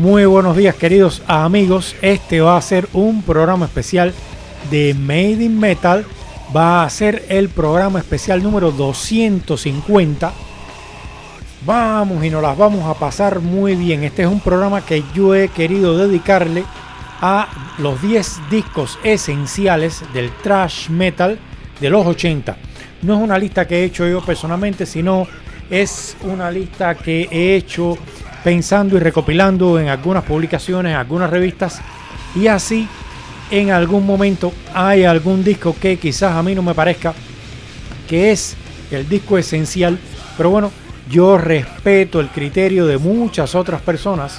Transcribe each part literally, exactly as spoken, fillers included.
Muy buenos días, queridos amigos. Este va a ser un programa especial de Made in Metal. Va a ser el programa especial número doscientos cincuenta. Vamos y nos las vamos a pasar muy bien. Este es un programa que yo he querido dedicarle a los diez discos esenciales del thrash metal de los ochenta. No es una lista que he hecho yo personalmente, sino es una lista que he hecho pensando y recopilando en algunas publicaciones, en algunas revistas, y así en algún momento hay algún disco que quizás a mí no me parezca que es el disco esencial, pero bueno, yo respeto el criterio de muchas otras personas.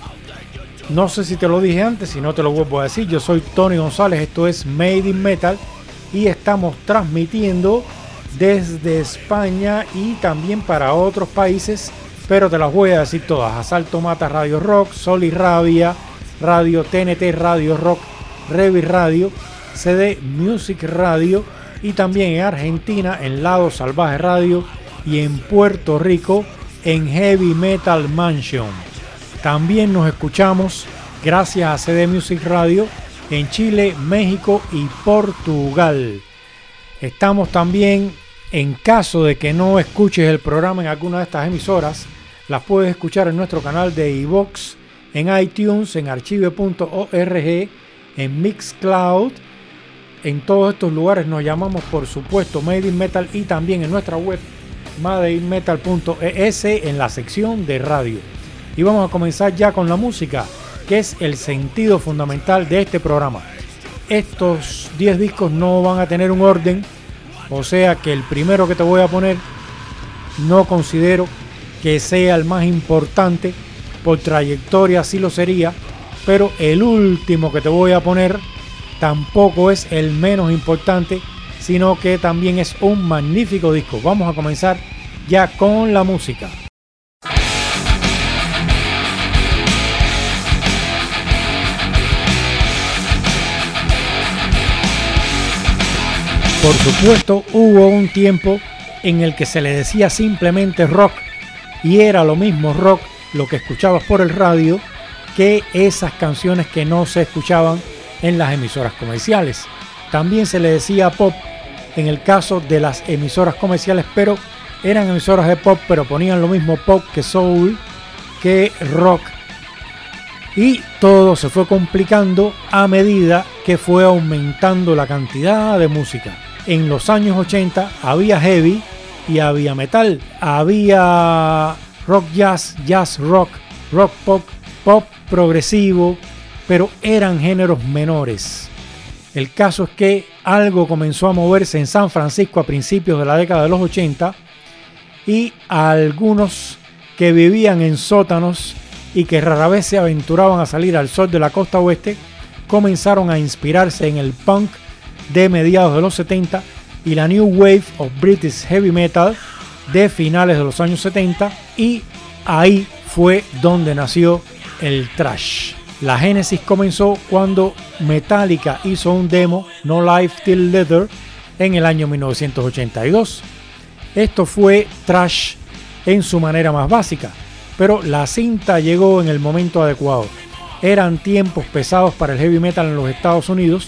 No sé si te lo dije antes, si no te lo vuelvo a decir. Yo soy Tony González, esto es Made in Metal y estamos transmitiendo desde España y también para otros países, pero te las voy a decir todas. Asalto Mata Radio Rock, Sol y Rabia Radio, T N T Radio Rock, Revi Radio, C D Music Radio, y también en Argentina en Lado Salvaje Radio, y en Puerto Rico en Heavy Metal Mansion. También nos escuchamos gracias a C D Music Radio en Chile, México y Portugal. Estamos también, en caso de que no escuches el programa en alguna de estas emisoras, las puedes escuchar en nuestro canal de iVoox, en iTunes, en archive punto org, en Mixcloud. En todos estos lugares nos llamamos, por supuesto, Made in Metal, y también en nuestra web made in metal punto e s en la sección de radio. Y vamos a comenzar ya con la música, que es el sentido fundamental de este programa. Estos diez discos no van a tener un orden, o sea que el primero que te voy a poner no considero que sea el más importante, por trayectoria sí lo sería, pero el último que te voy a poner tampoco es el menos importante, sino que también es un magnífico disco. Vamos a comenzar ya con la música. Por supuesto, hubo un tiempo en el que se le decía simplemente rock, y era lo mismo rock lo que escuchabas por el radio que esas canciones que no se escuchaban en las emisoras comerciales. También se le decía pop en el caso de las emisoras comerciales, pero eran emisoras de pop, pero ponían lo mismo pop que soul, que rock. Y todo se fue complicando a medida que fue aumentando la cantidad de música. En los años ochenta había heavy y había metal, había rock jazz, jazz rock, rock pop, pop progresivo, pero eran géneros menores. El caso es que algo comenzó a moverse en San Francisco a principios de la década de los ochenta, y a algunos que vivían en sótanos y que rara vez se aventuraban a salir al sol de la costa oeste comenzaron a inspirarse en el punk de mediados de los setenta y la New Wave of British Heavy Metal de finales de los años setenta, y ahí fue donde nació el thrash. La génesis comenzó cuando Metallica hizo un demo, No Life Till Leather, en el año mil novecientos ochenta y dos. Esto fue thrash en su manera más básica, pero la cinta llegó en el momento adecuado. Eran tiempos pesados para el heavy metal en los Estados Unidos,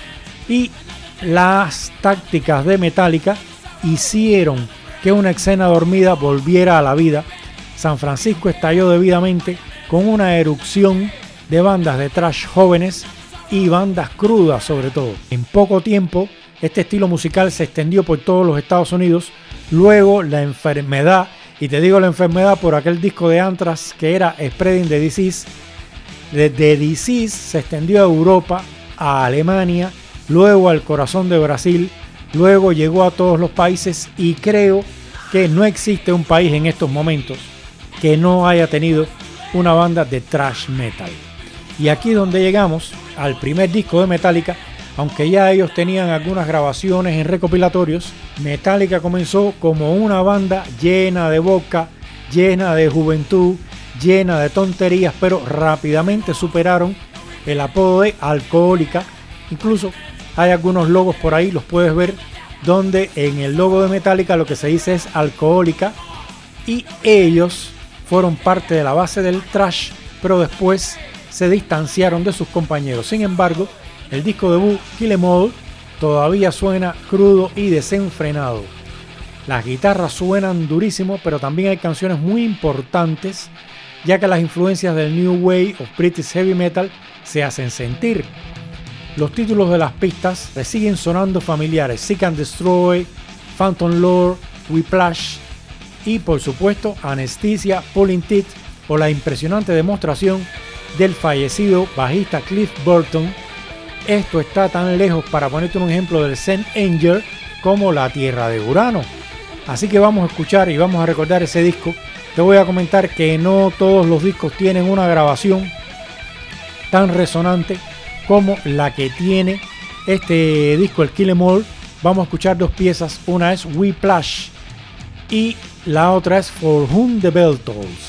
y las tácticas de Metallica hicieron que una escena dormida volviera a la vida. San Francisco estalló debidamente con una erupción de bandas de thrash jóvenes y bandas crudas sobre todo. En poco tiempo este estilo musical se extendió por todos los Estados Unidos. Luego la enfermedad, y te digo la enfermedad por aquel disco de Anthrax que era Spreading the Disease, de The Disease se extendió a Europa, a Alemania, luego al corazón de Brasil, luego llegó a todos los países, y creo que no existe un país en estos momentos que no haya tenido una banda de thrash metal. Y aquí es donde llegamos al primer disco de Metallica. Aunque ya ellos tenían algunas grabaciones en recopilatorios, Metallica comenzó como una banda llena de boca, llena de juventud, llena de tonterías, pero rápidamente superaron el apodo de Alcohólica. Incluso hay algunos logos por ahí, los puedes ver, donde en el logo de Metallica lo que se dice es Alcohólica, y ellos fueron parte de la base del thrash pero después se distanciaron de sus compañeros. Sin embargo, el disco debut Kill 'Em All todavía suena crudo y desenfrenado. Las guitarras suenan durísimo, pero también hay canciones muy importantes, ya que las influencias del New Wave of British Heavy Metal se hacen sentir. Los títulos de las pistas le siguen sonando familiares: Seek and Destroy, Phantom Lord, Whiplash y por supuesto Anesthesia, Pulling Teeth o la impresionante demostración del fallecido bajista Cliff Burton. Esto está tan lejos, para ponerte un ejemplo, del Saint Anger como La Tierra de Urano. Así que vamos a escuchar y vamos a recordar ese disco. Te voy a comentar que no todos los discos tienen una grabación tan resonante como la que tiene este disco, el Kill 'Em All. Vamos a escuchar dos piezas, una es Whiplash y la otra es For Whom the Bell Tolls.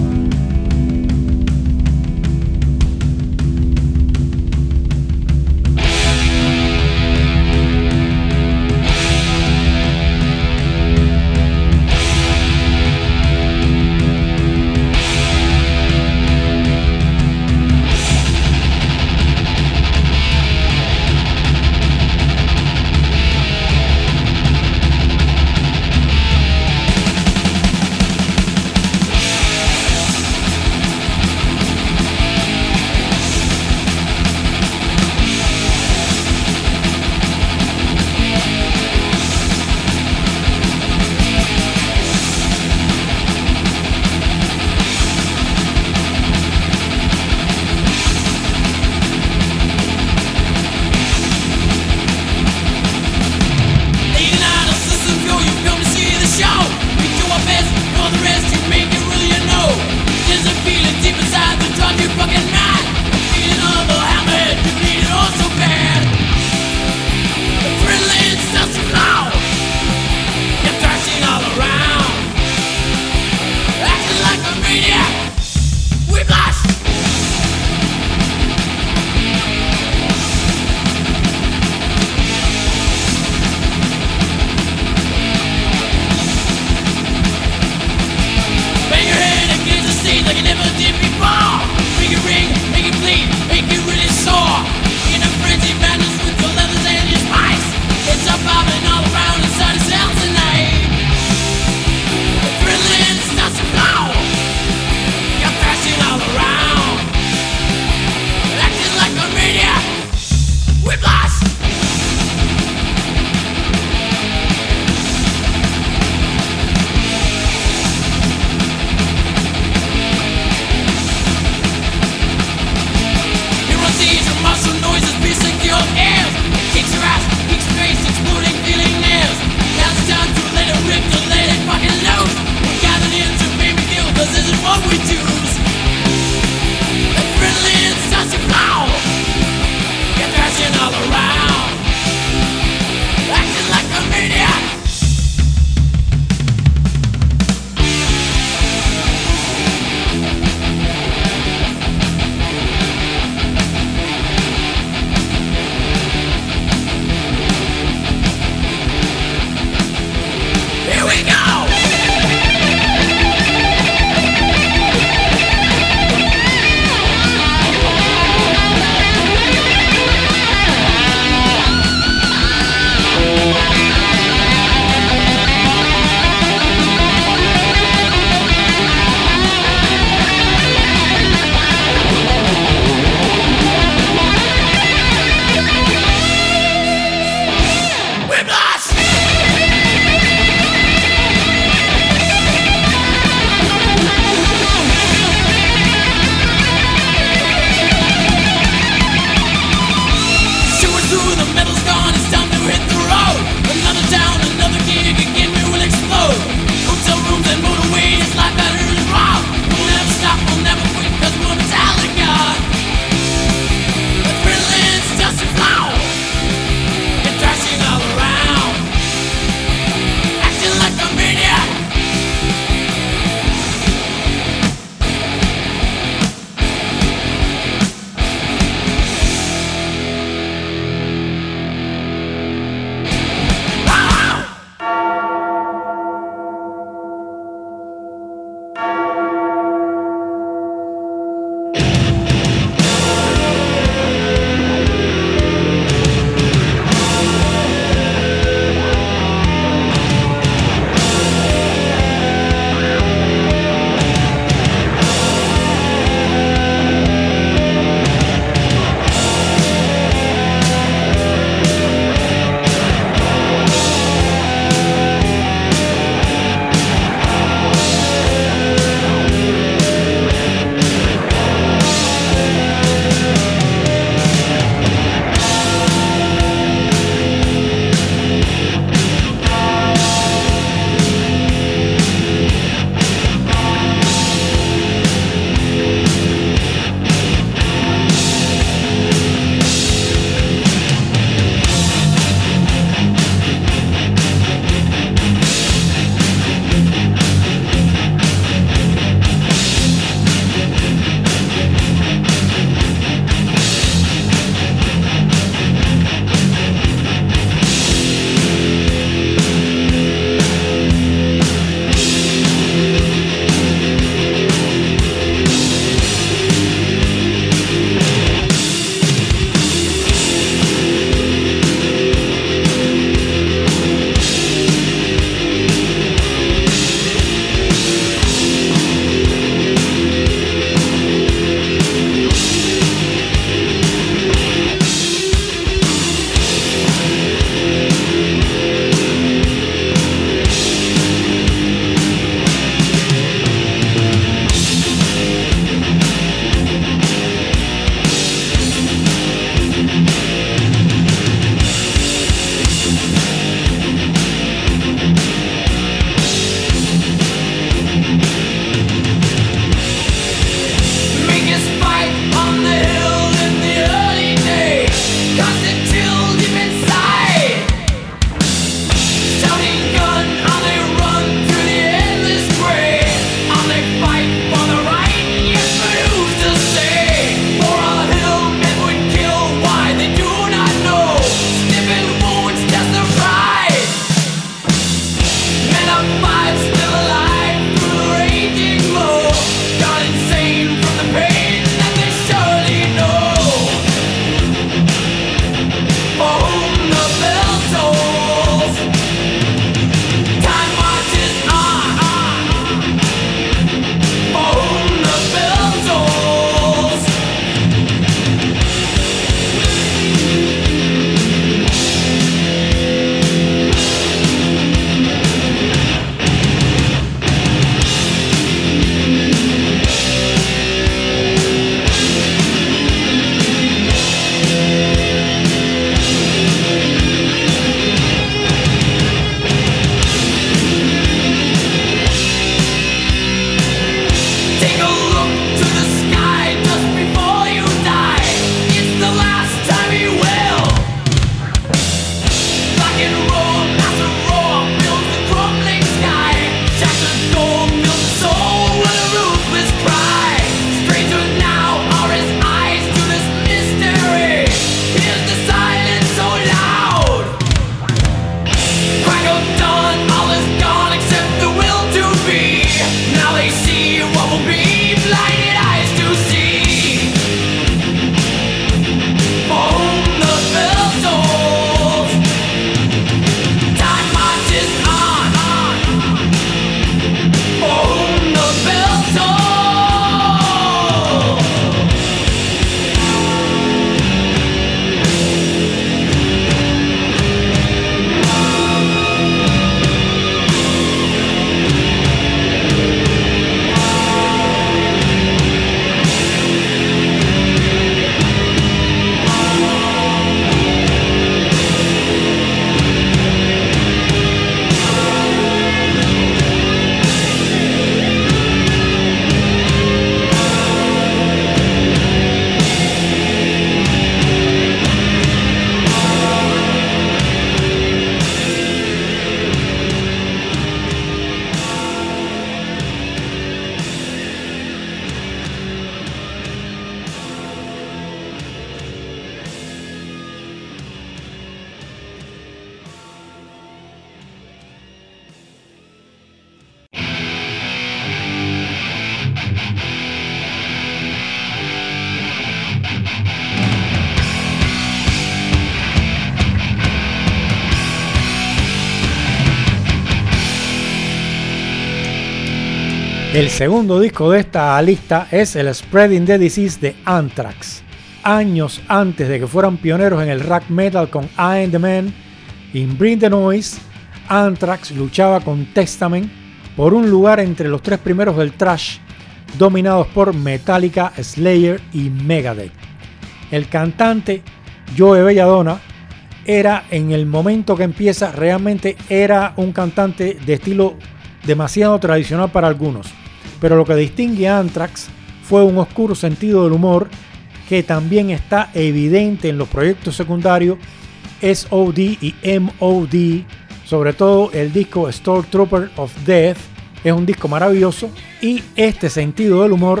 El segundo disco de esta lista es el Spreading the Disease de Anthrax. Años antes de que fueran pioneros en el rock metal con I Am the Man y Bring the Noise, Anthrax luchaba con Testament por un lugar entre los tres primeros del thrash, dominados por Metallica, Slayer y Megadeth. El cantante Joey Belladonna era, en el momento que empieza, realmente era un cantante de estilo demasiado tradicional para algunos, pero lo que distingue a Anthrax fue un oscuro sentido del humor que también está evidente en los proyectos secundarios S O D y M O D, sobre todo el disco Stormtrooper of Death. Es un disco maravilloso y este sentido del humor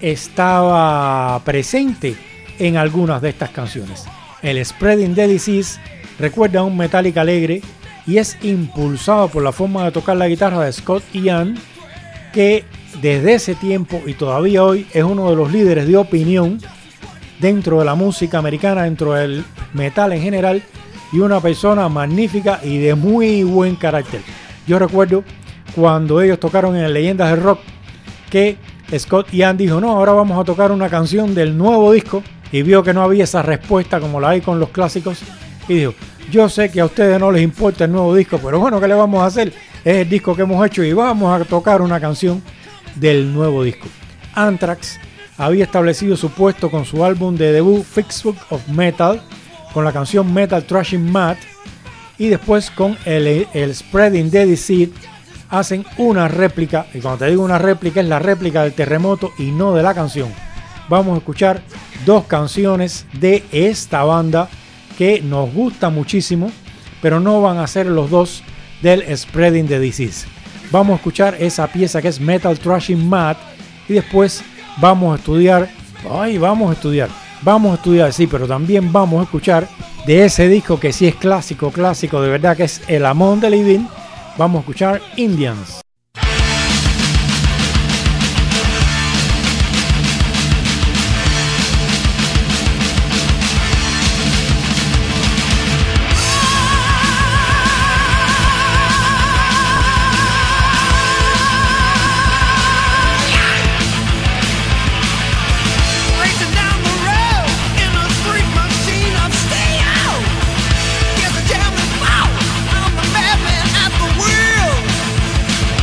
estaba presente en algunas de estas canciones. El Spreading the Disease recuerda a un Metallica alegre y es impulsado por la forma de tocar la guitarra de Scott Ian, que desde ese tiempo y todavía hoy es uno de los líderes de opinión dentro de la música americana, dentro del metal en general, y una persona magnífica y de muy buen carácter. Yo recuerdo cuando ellos tocaron en Leyendas del Rock que Scott Ian dijo: no, ahora vamos a tocar una canción del nuevo disco, y vio que no había esa respuesta como la hay con los clásicos y dijo: yo sé que a ustedes no les importa el nuevo disco, pero bueno, ¿qué le vamos a hacer? Es el disco que hemos hecho y vamos a tocar una canción del nuevo disco. Anthrax había establecido su puesto con su álbum de debut Fistful of Metal, con la canción Metal Thrashing Mad, y después con el, el Spreading the Disease hacen una réplica, y cuando te digo una réplica es la réplica del Terremoto y no de la canción. Vamos a escuchar dos canciones de esta banda que nos gusta muchísimo, pero no van a ser los dos del Spreading the Disease. Vamos a escuchar esa pieza que es Metal Thrashing Mad y después vamos a estudiar, ay, vamos a estudiar, vamos a estudiar, sí, pero también vamos a escuchar de ese disco que sí es clásico, clásico de verdad, que es el Among the Living. Vamos a escuchar Indians. Get the jam and fall. I'm the madman at the wheel.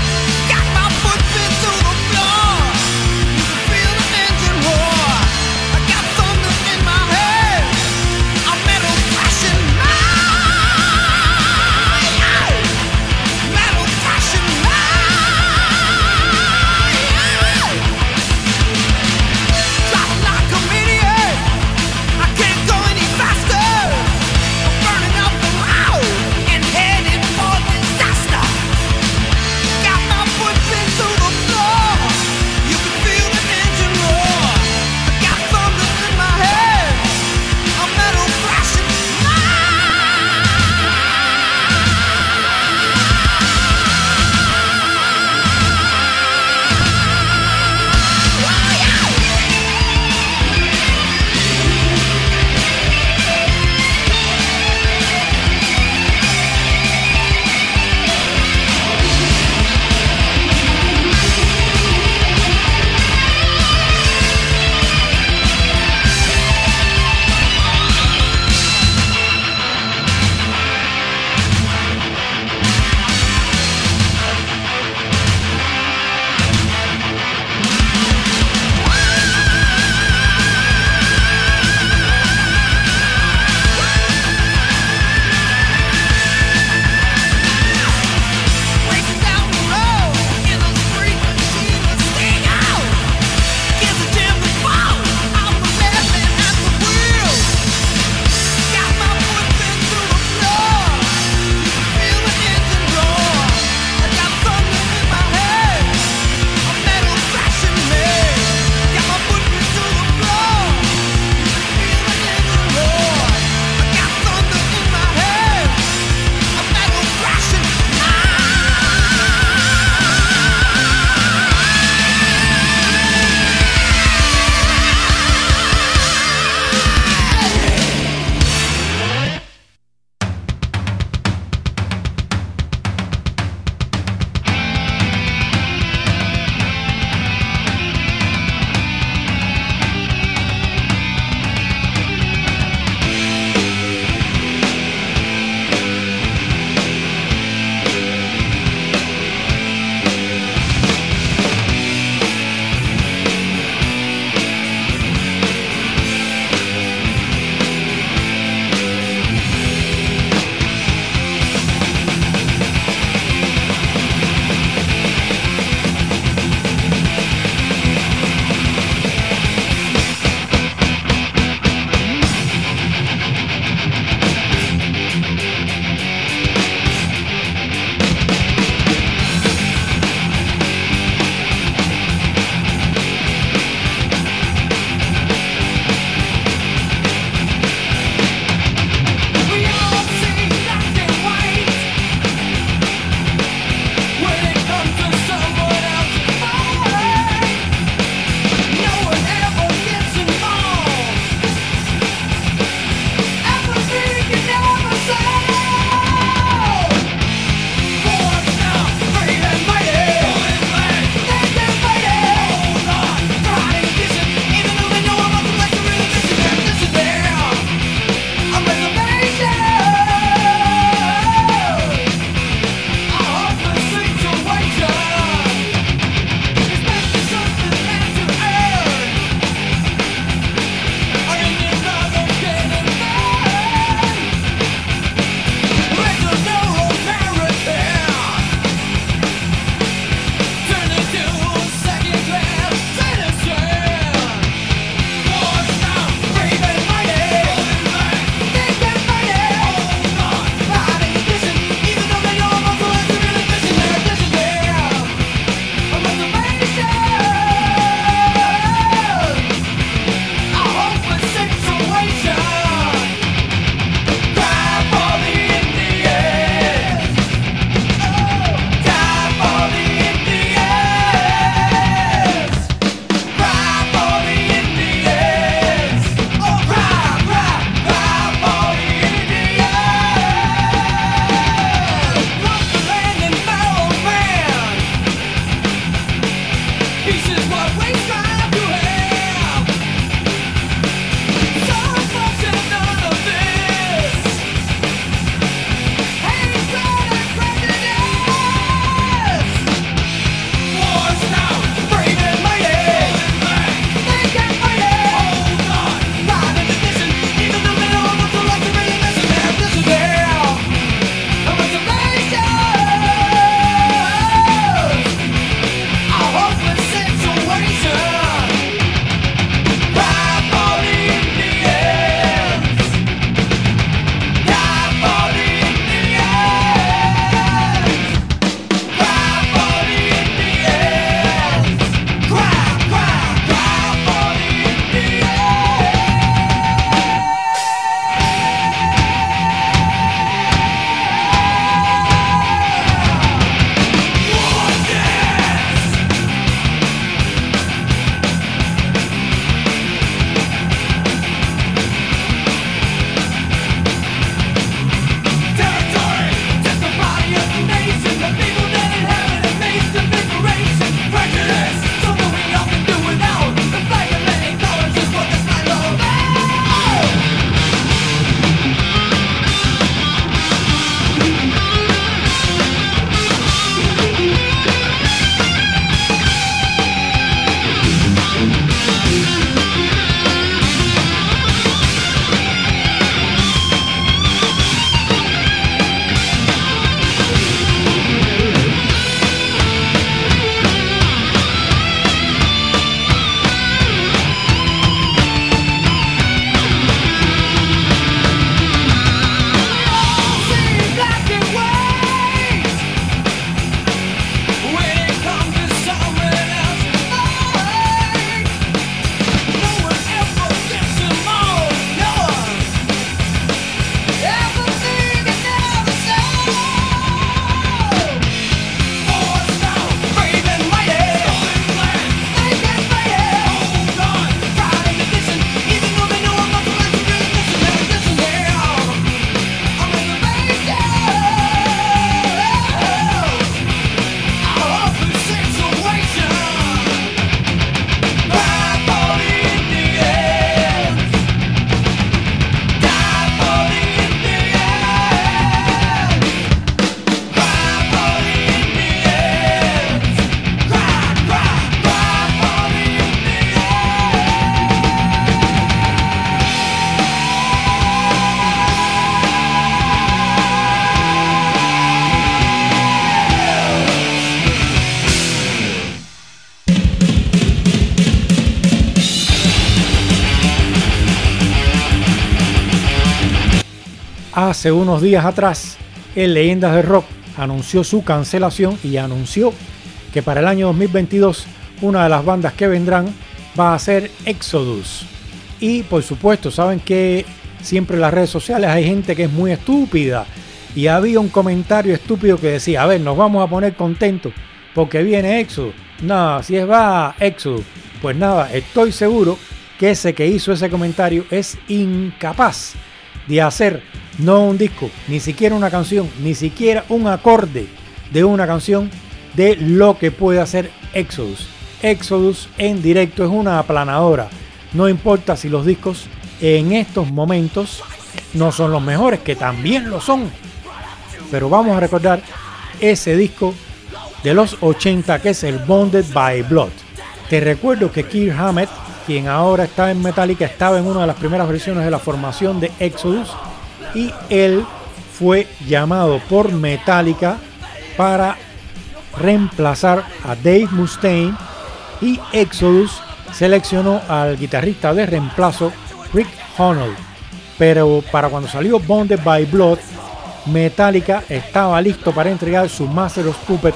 hace unos días atrás, el Leyendas del Rock anunció su cancelación y anunció que para el año dos mil veintidós una de las bandas que vendrán va a ser Exodus. Y por supuesto, saben que siempre en las redes sociales hay gente que es muy estúpida, y había un comentario estúpido que decía, a ver, nos vamos a poner contentos porque viene Exodus. No, si es va Exodus. Pues nada, estoy seguro que ese que hizo ese comentario es incapaz de hacer no un disco, ni siquiera una canción, ni siquiera un acorde de una canción de lo que puede hacer Exodus. Exodus en directo es una aplanadora. No importa si los discos en estos momentos no son los mejores, que también lo son, pero vamos a recordar ese disco de los ochenta que es el Bonded by Blood. Te recuerdo que Kirk Hammett, quien ahora está en Metallica, estaba en una de las primeras versiones de la formación de Exodus, y él fue llamado por Metallica para reemplazar a Dave Mustaine, y Exodus seleccionó al guitarrista de reemplazo Rick Hunnell. Pero para cuando salió Bonded by Blood, Metallica estaba listo para entregar su Master of Puppets,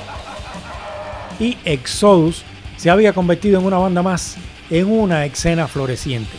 y Exodus se había convertido en una banda más en una escena floreciente.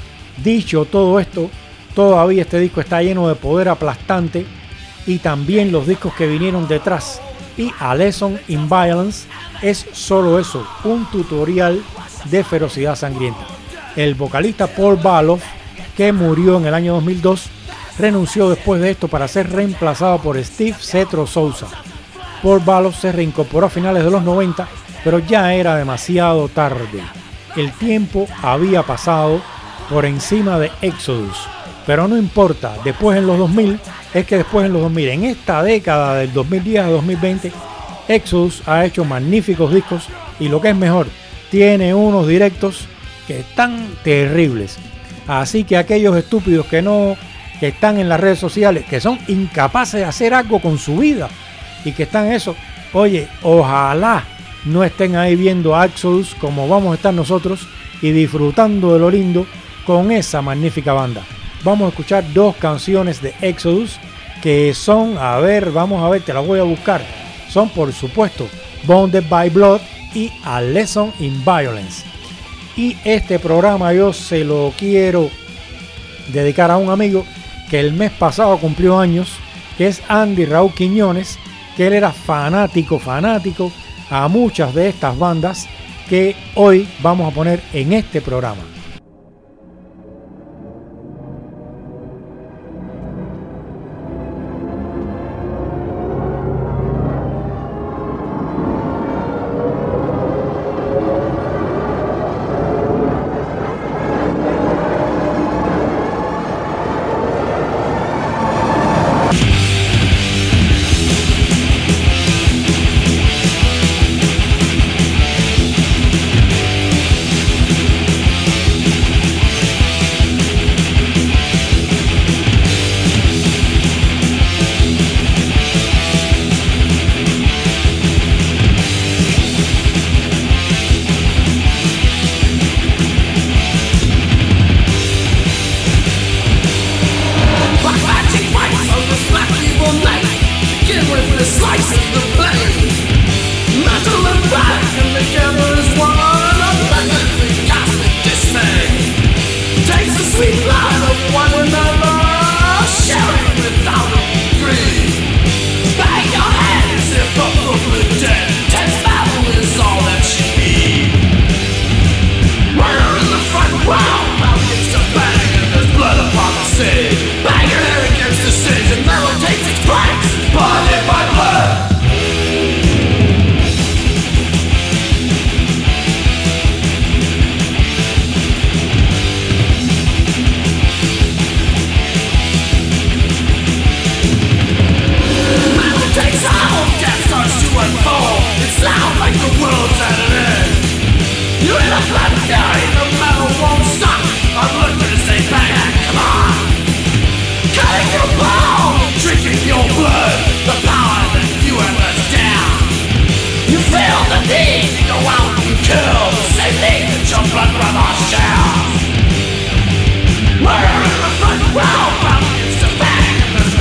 Dicho todo esto, todavía este disco está lleno de poder aplastante, y también los discos que vinieron detrás, y A Lesson in Violence es solo eso, un tutorial de ferocidad sangrienta. El vocalista Paul Baloff, que murió en el año dos mil dos, renunció después de esto para ser reemplazado por Steve Cetro Souza. Paul Baloff se reincorporó a finales de los noventa, pero ya era demasiado tarde. El tiempo había pasado por encima de Exodus, pero no importa, después en los dos mil, es que después en los dos mil, en esta década del dos mil diez a dos mil veinte, Exodus ha hecho magníficos discos, y lo que es mejor, tiene unos directos que están terribles. Así que aquellos estúpidos que no, que están en las redes sociales, que son incapaces de hacer algo con su vida y que están en eso, oye, ojalá no estén ahí viendo a Exodus como vamos a estar nosotros y disfrutando de lo lindo con esa magnífica banda. Vamos a escuchar dos canciones de Exodus que son, a ver, vamos a ver, te las voy a buscar. Son, por supuesto, Bonded by Blood y A Lesson in Violence. Y este programa yo se lo quiero dedicar a un amigo que el mes pasado cumplió años, que es Andy Raúl Quiñones, que él era fanático, fanático a muchas de estas bandas que hoy vamos a poner en este programa. Murder in the front row, bound against the back, and there's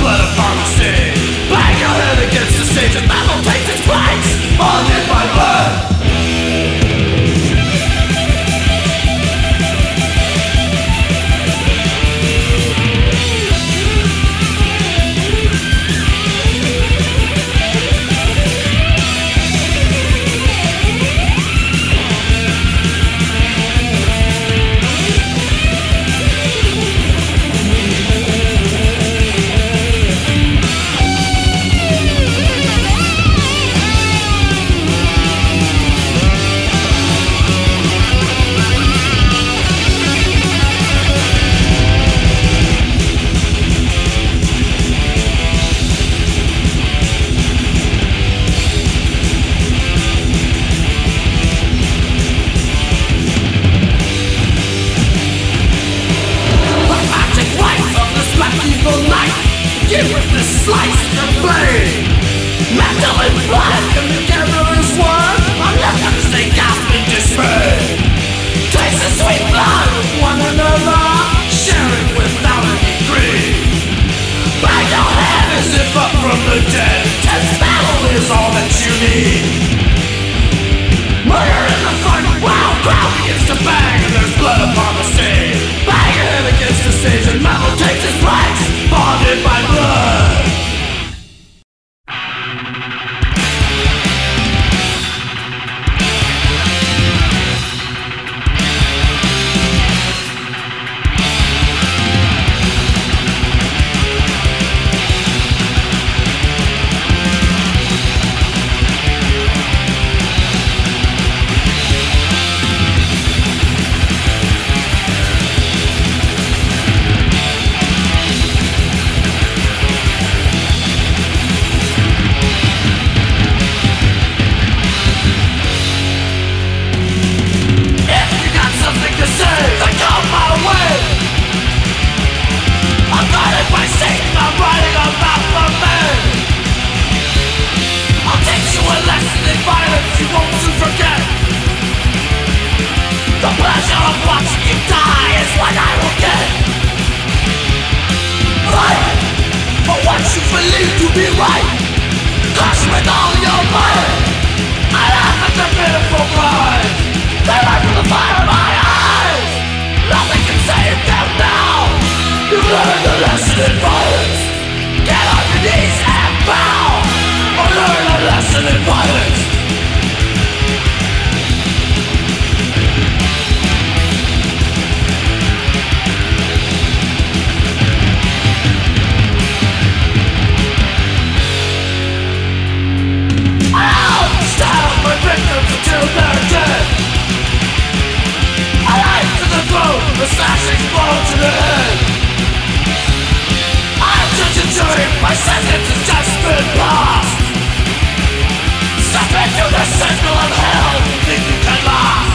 The pleasure of watching you die is what I will get. Fight for what you believe to be right. Crush with all your might. I laugh at the pitiful cries. They run from the fire of my eyes. Nothing can save them now. You've learned the lesson in violence. Get on your knees and bow. Or learn a lesson in violence. Until they're dead. A knife to the throat, a slashing blow to the head. I'm judge and jury, my sentence has just been passed. Step into the circle of hell you think you can last.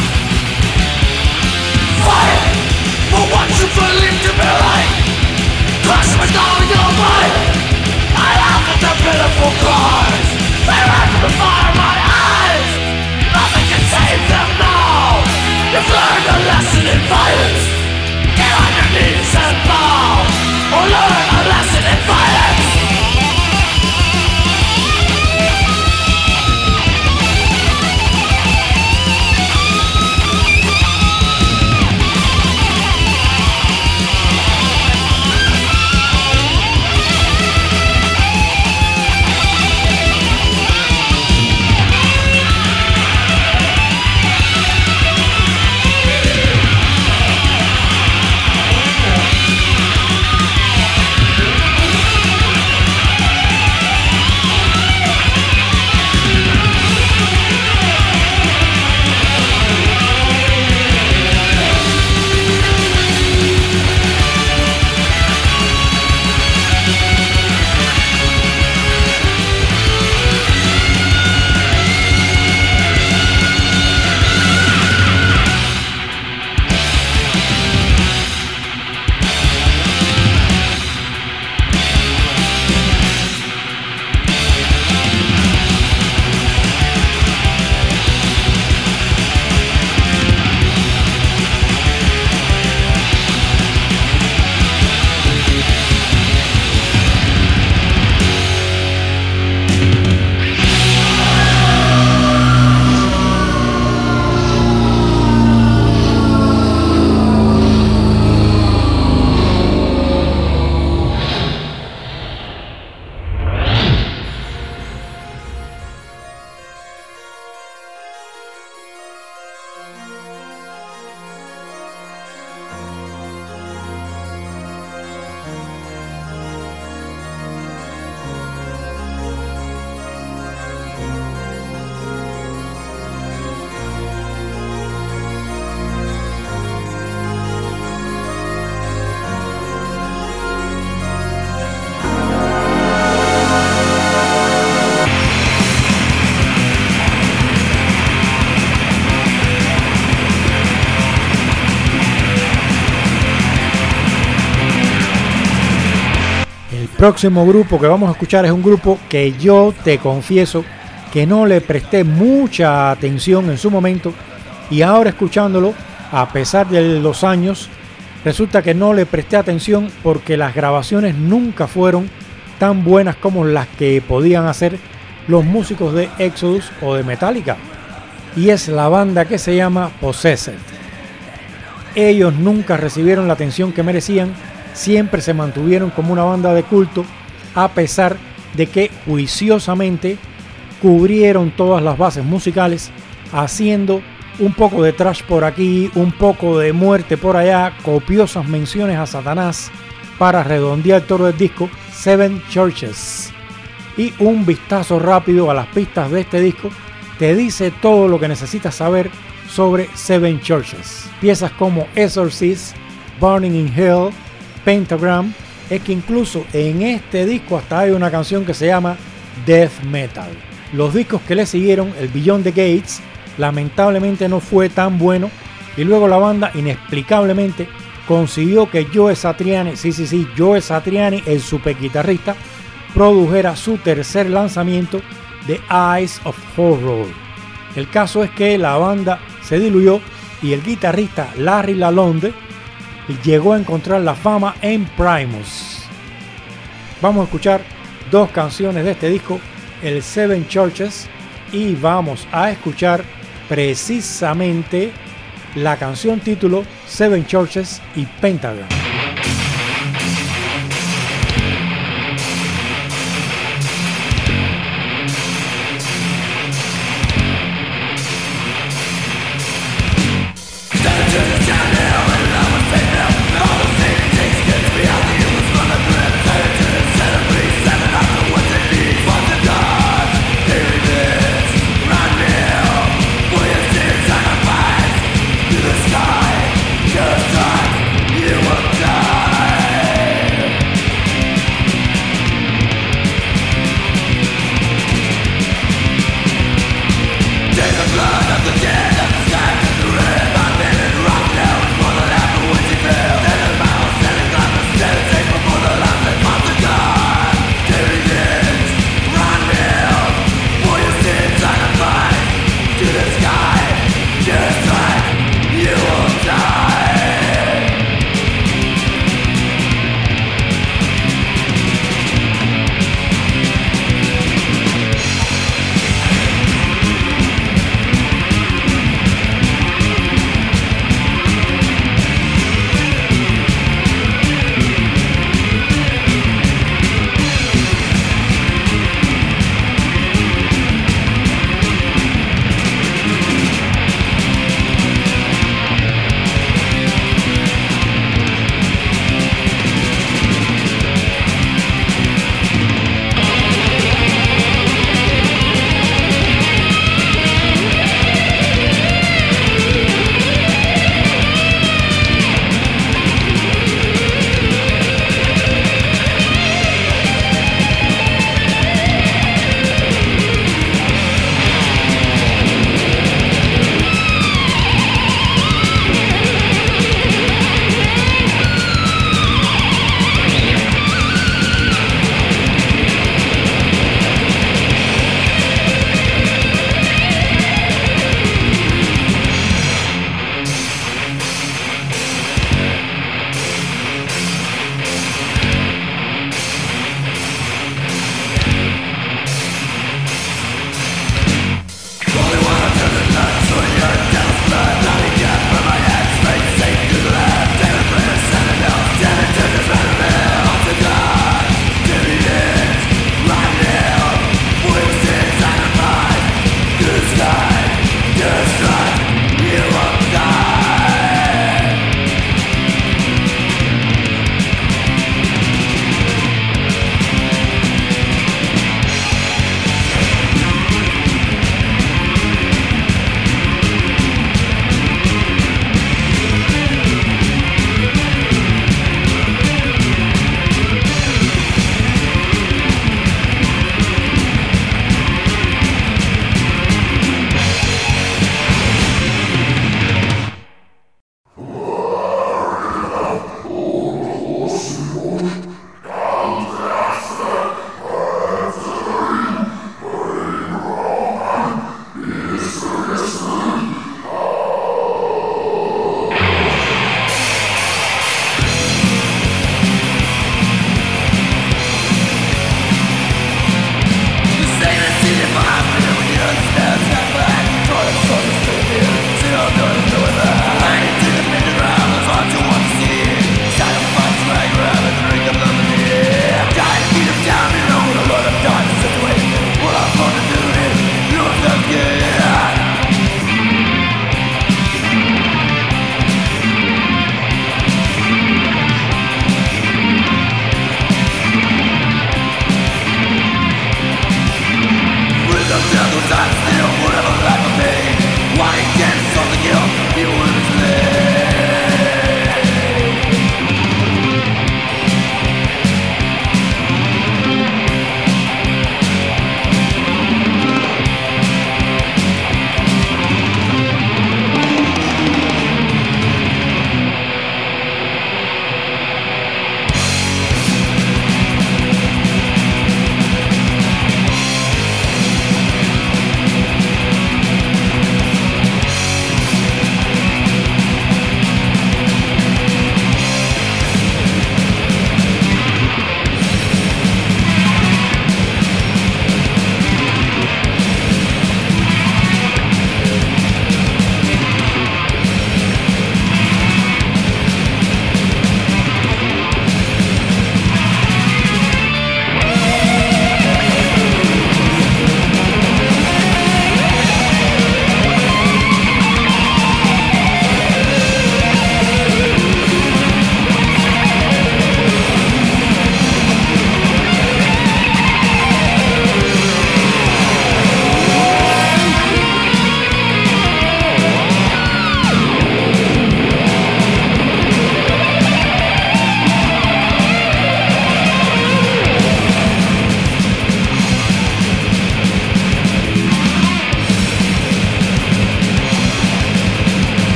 Fight for what you believe to be right. Crush with all your might. I laugh at the pitiful cries. They ran from the fire of my eyes. Nothing can save them now. You've learned a lesson in violence. Get on your knees and bow. Or learn a lesson in violence. Próximo grupo que vamos a escuchar es un grupo que yo te confieso que no le presté mucha atención en su momento y ahora escuchándolo, a pesar de los años, resulta que no le presté atención porque las grabaciones nunca fueron tan buenas como las que podían hacer los músicos de Exodus o de Metallica, y es la banda que se llama Possessed. Ellos nunca recibieron la atención que merecían. Siempre se mantuvieron como una banda de culto, a pesar de que juiciosamente cubrieron todas las bases musicales, haciendo un poco de thrash por aquí, un poco de muerte por allá, copiosas menciones a Satanás para redondear todo el disco, Seven Churches. Y un vistazo rápido a las pistas de este disco te dice todo lo que necesitas saber sobre Seven Churches. Piezas como Exorcist, Burning in Hell, Pentagram. Es que incluso en este disco hasta hay una canción que se llama Death Metal. Los discos que le siguieron, el Beyond the Gates, lamentablemente no fue tan bueno, y luego la banda inexplicablemente consiguió que Joe Satriani, sí, sí, sí, Joe Satriani, el super guitarrista, produjera su tercer lanzamiento, The Eyes of Horror. El caso es que la banda se diluyó y el guitarrista Larry Lalonde llegó a encontrar la fama en Primus. Vamos a escuchar dos canciones de este disco, el Seven Churches, y vamos a escuchar precisamente la canción título Seven Churches y Pentagram. Just like you were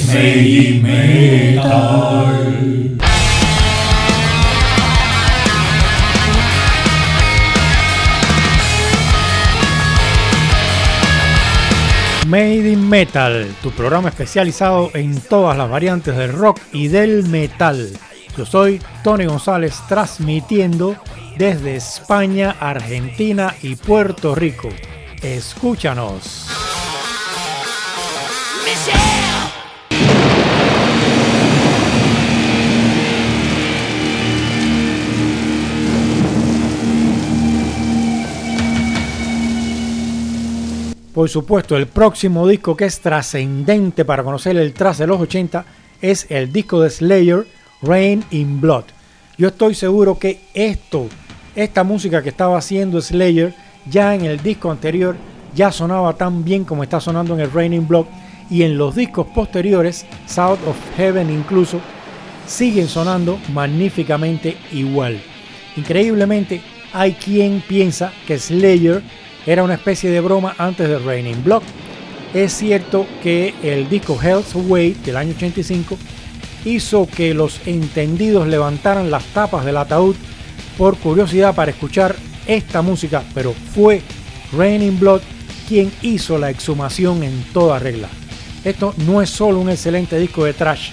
Making Metal. Made in Metal, tu programa especializado en todas las variantes del rock y del metal. Yo soy Tony González, transmitiendo desde España, Argentina y Puerto Rico. Escúchanos. Por supuesto, el próximo disco que es trascendente para conocer el thrash de los ochenta es el disco de Slayer, Rain in Blood. Yo estoy seguro que esto, esta música que estaba haciendo Slayer ya en el disco anterior ya sonaba tan bien como está sonando en el Rain in Blood, y en los discos posteriores, South of Heaven incluso, siguen sonando magníficamente igual. Increíblemente, hay quien piensa que Slayer era una especie de broma antes de Rain in Blood. Es cierto que el disco Hell's Way del año ochenta y cinco hizo que los entendidos levantaran las tapas del ataúd por curiosidad para escuchar esta música, pero fue Rain in Blood quien hizo la exhumación en toda regla. Esto no es solo un excelente disco de thrash.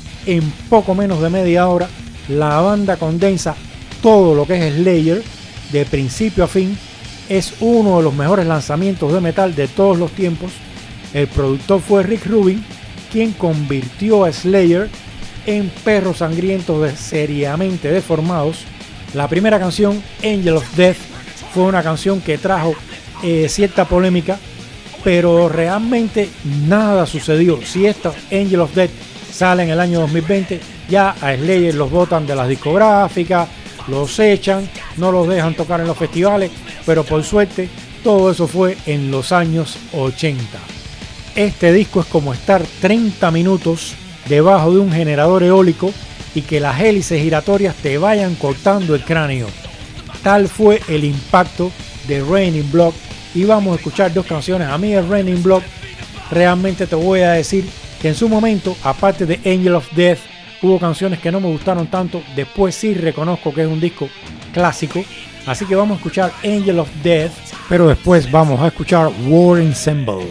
En poco menos de media hora, la banda condensa todo lo que es Slayer de principio a fin. Es uno de los mejores lanzamientos de metal de todos los tiempos. El productor fue Rick Rubin, quien convirtió a Slayer en perros sangrientos de seriamente deformados. La primera canción, Angel of Death, fue una canción que trajo eh, cierta polémica, pero realmente nada sucedió. Si esta Angel of Death sale en el año dos mil veinte, ya a Slayer los botan de las discográficas, los echan, no los dejan tocar en los festivales, pero por suerte todo eso fue en los años ochenta. Este disco es como estar treinta minutos debajo de un generador eólico y que las hélices giratorias te vayan cortando el cráneo. Tal fue el impacto de Rain in Blood, y vamos a escuchar dos canciones. A mí el Rain in Blood, realmente te voy a decir que en su momento, aparte de Angel of Death, hubo canciones que no me gustaron tanto. Después sí reconozco que es un disco clásico. Así que vamos a escuchar Angel of Death, pero después vamos a escuchar War Ensemble.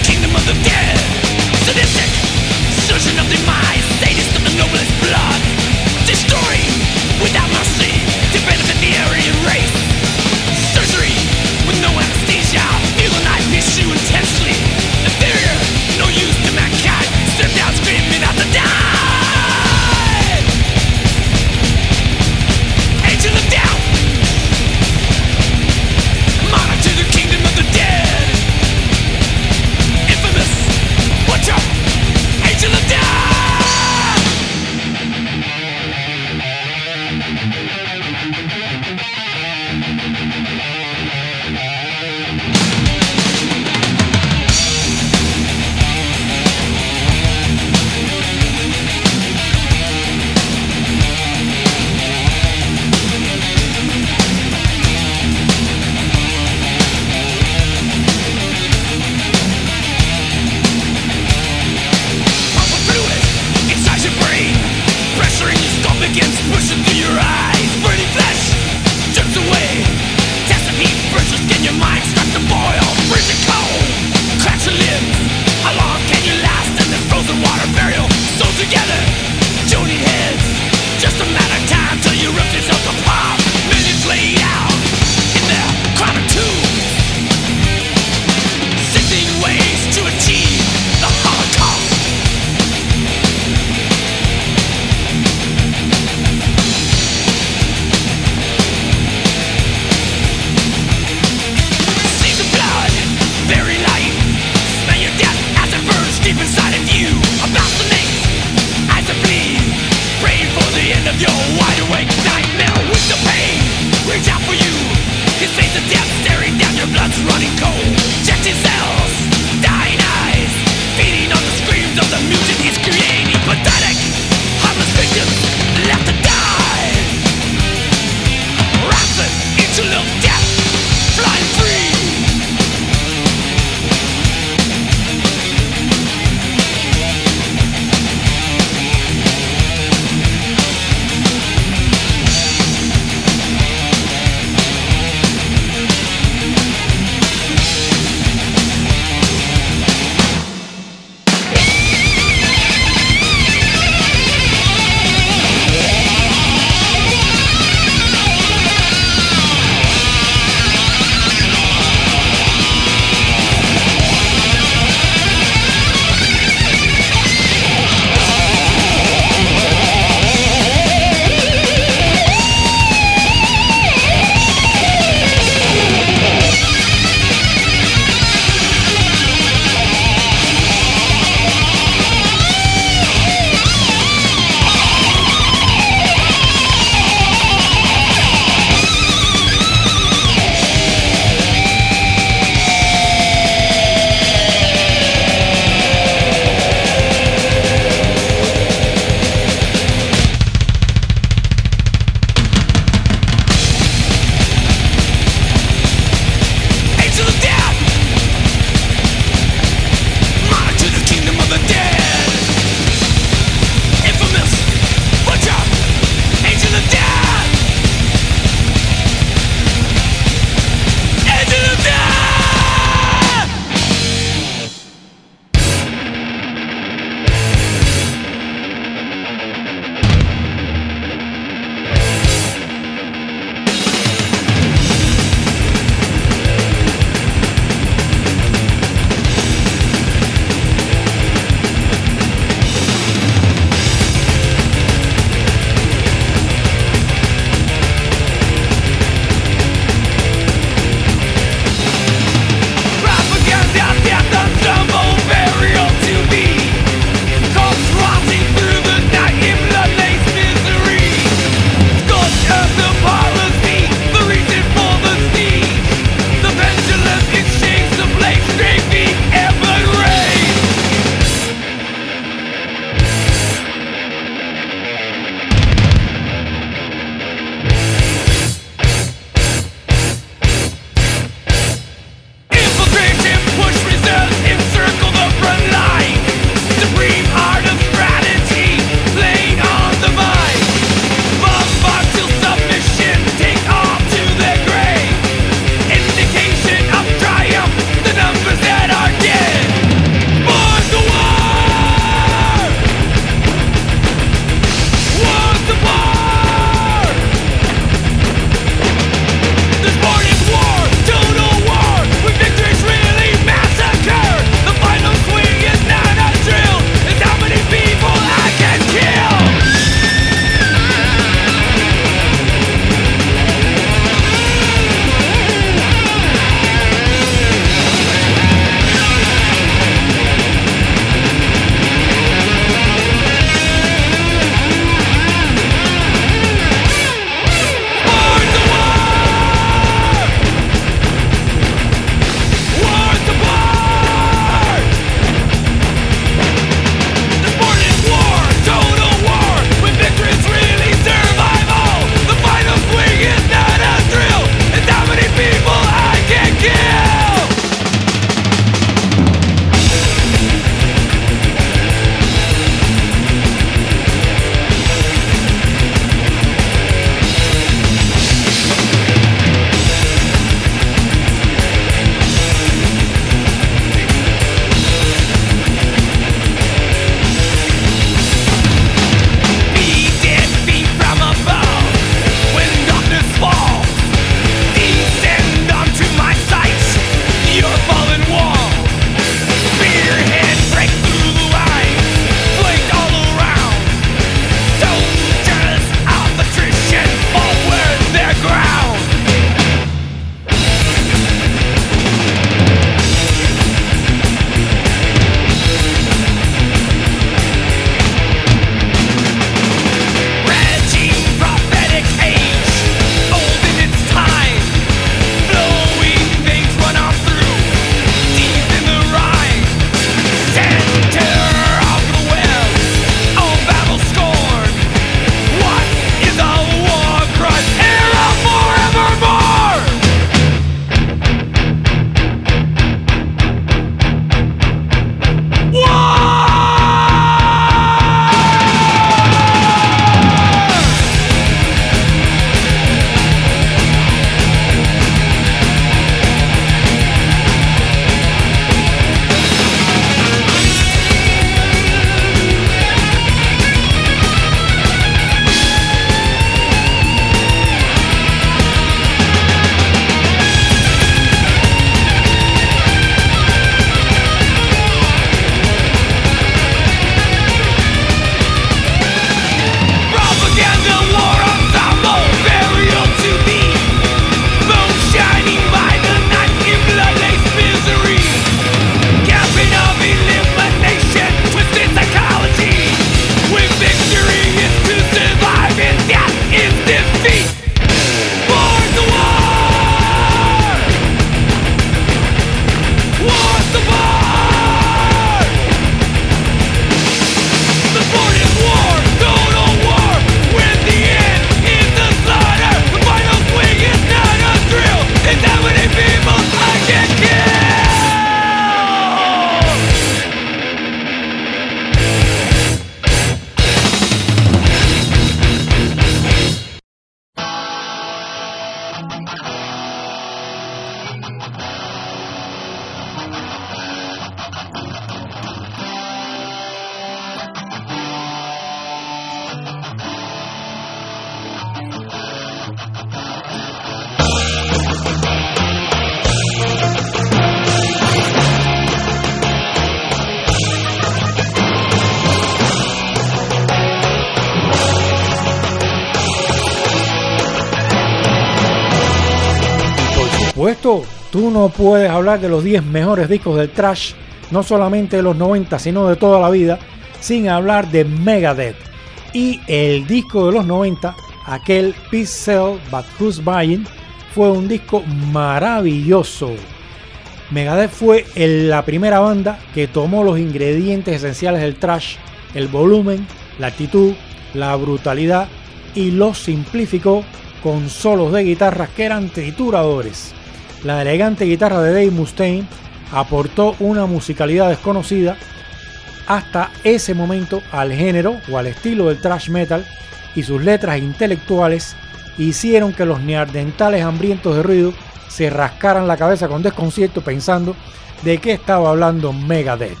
supuesto, tú no puedes hablar de los diez mejores discos del thrash, no solamente de los noventa, sino de toda la vida, sin hablar de Megadeth. Y el disco de los noventa, aquel Peace Sell But Who's Buying, fue un disco maravilloso. Megadeth fue el, la primera banda que tomó los ingredientes esenciales del thrash, el volumen, la actitud, la brutalidad, y los simplificó con solos de guitarras que eran trituradores. La elegante guitarra de Dave Mustaine aportó una musicalidad desconocida hasta ese momento al género o al estilo del thrash metal, y sus letras intelectuales hicieron que los neandertales hambrientos de ruido se rascaran la cabeza con desconcierto pensando de qué estaba hablando Megadeth.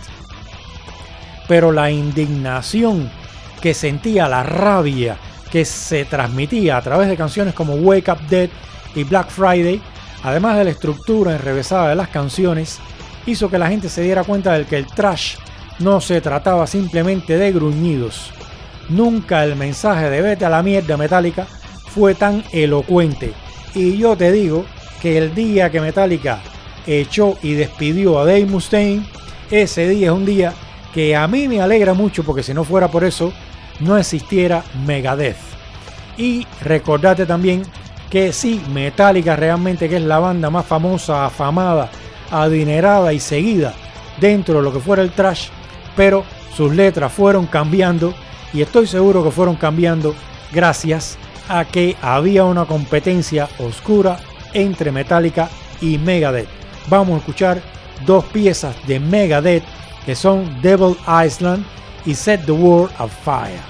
Pero la indignación que sentía, la rabia que se transmitía a través de canciones como Wake Up Dead y Black Friday, además de la estructura enrevesada de las canciones, hizo que la gente se diera cuenta de que el thrash no se trataba simplemente de gruñidos. Nunca el mensaje de vete a la mierda Metallica fue tan elocuente, y yo te digo que el día que Metallica echó y despidió a Dave Mustaine, ese día es un día que a mí me alegra mucho, porque si no fuera por eso no existiera Megadeth. Y recordate también que sí, Metallica realmente que es la banda más famosa, afamada, adinerada y seguida dentro de lo que fuera el thrash, pero sus letras fueron cambiando, y estoy seguro que fueron cambiando gracias a que había una competencia oscura entre Metallica y Megadeth. Vamos a escuchar dos piezas de Megadeth que son Devil Island y Set the World Afire.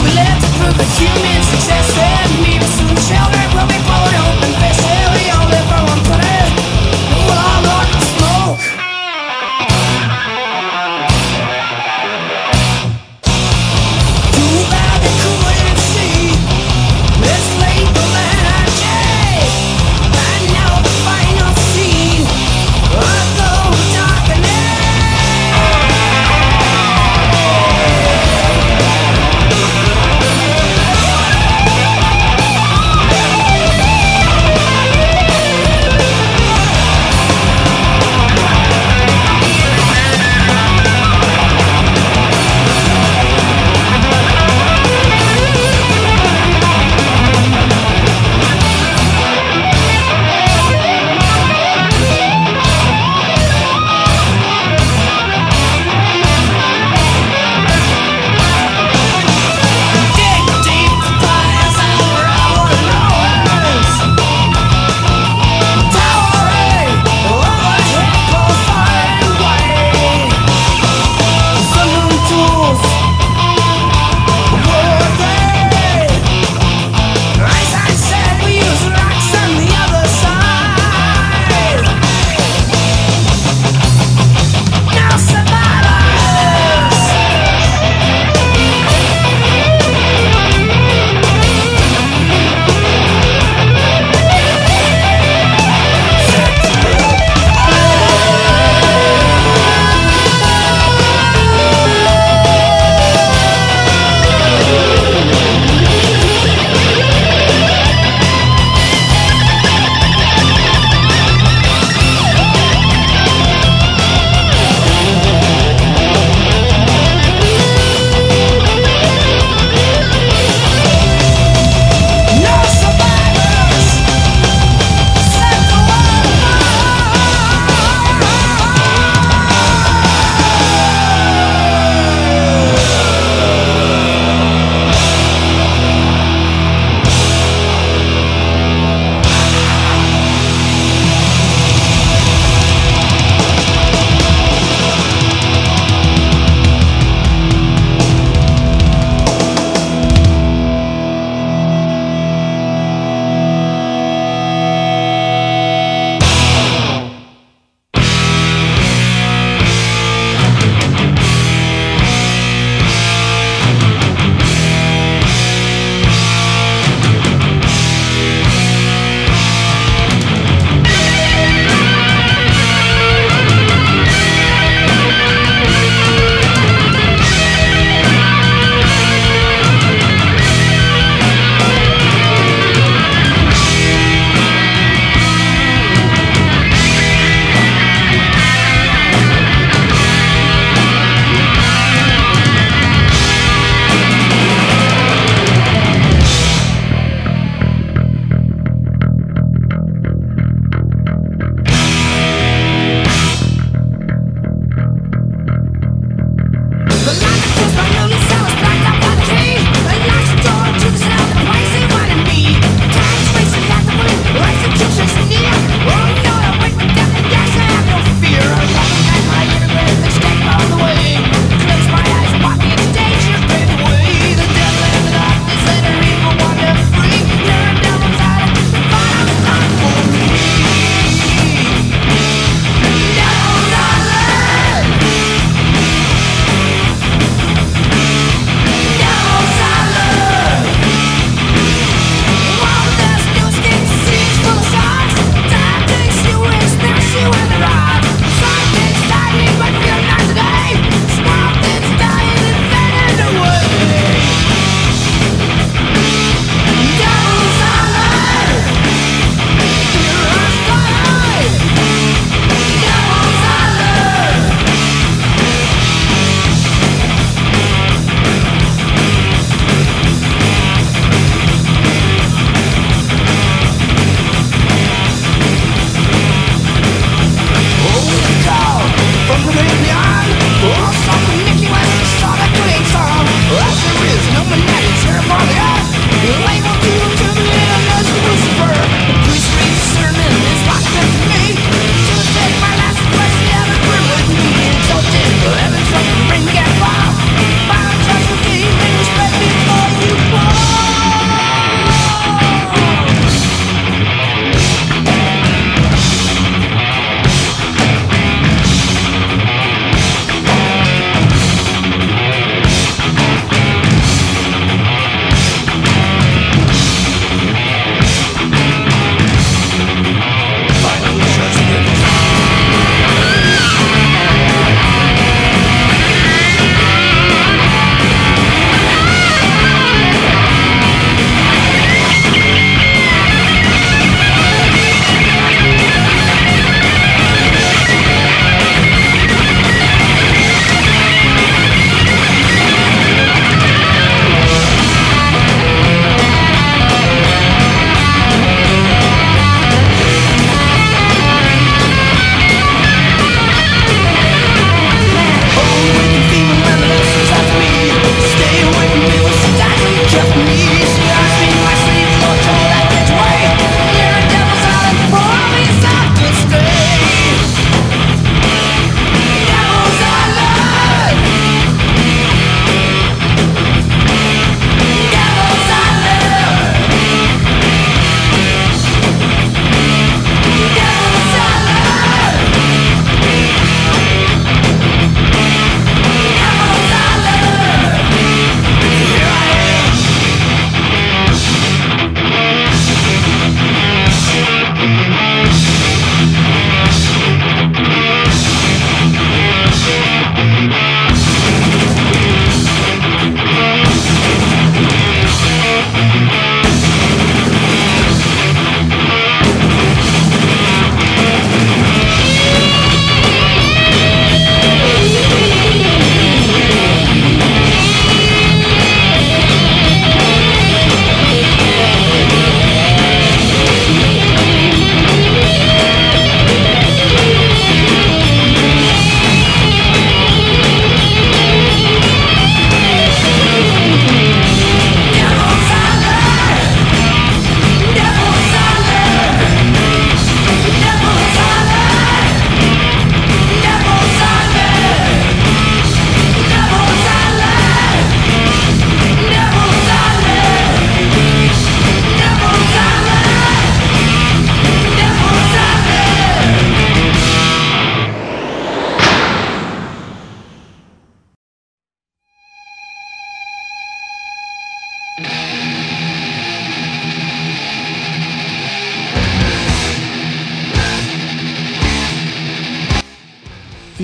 Human success, and maybe soon children will be born open face. We all live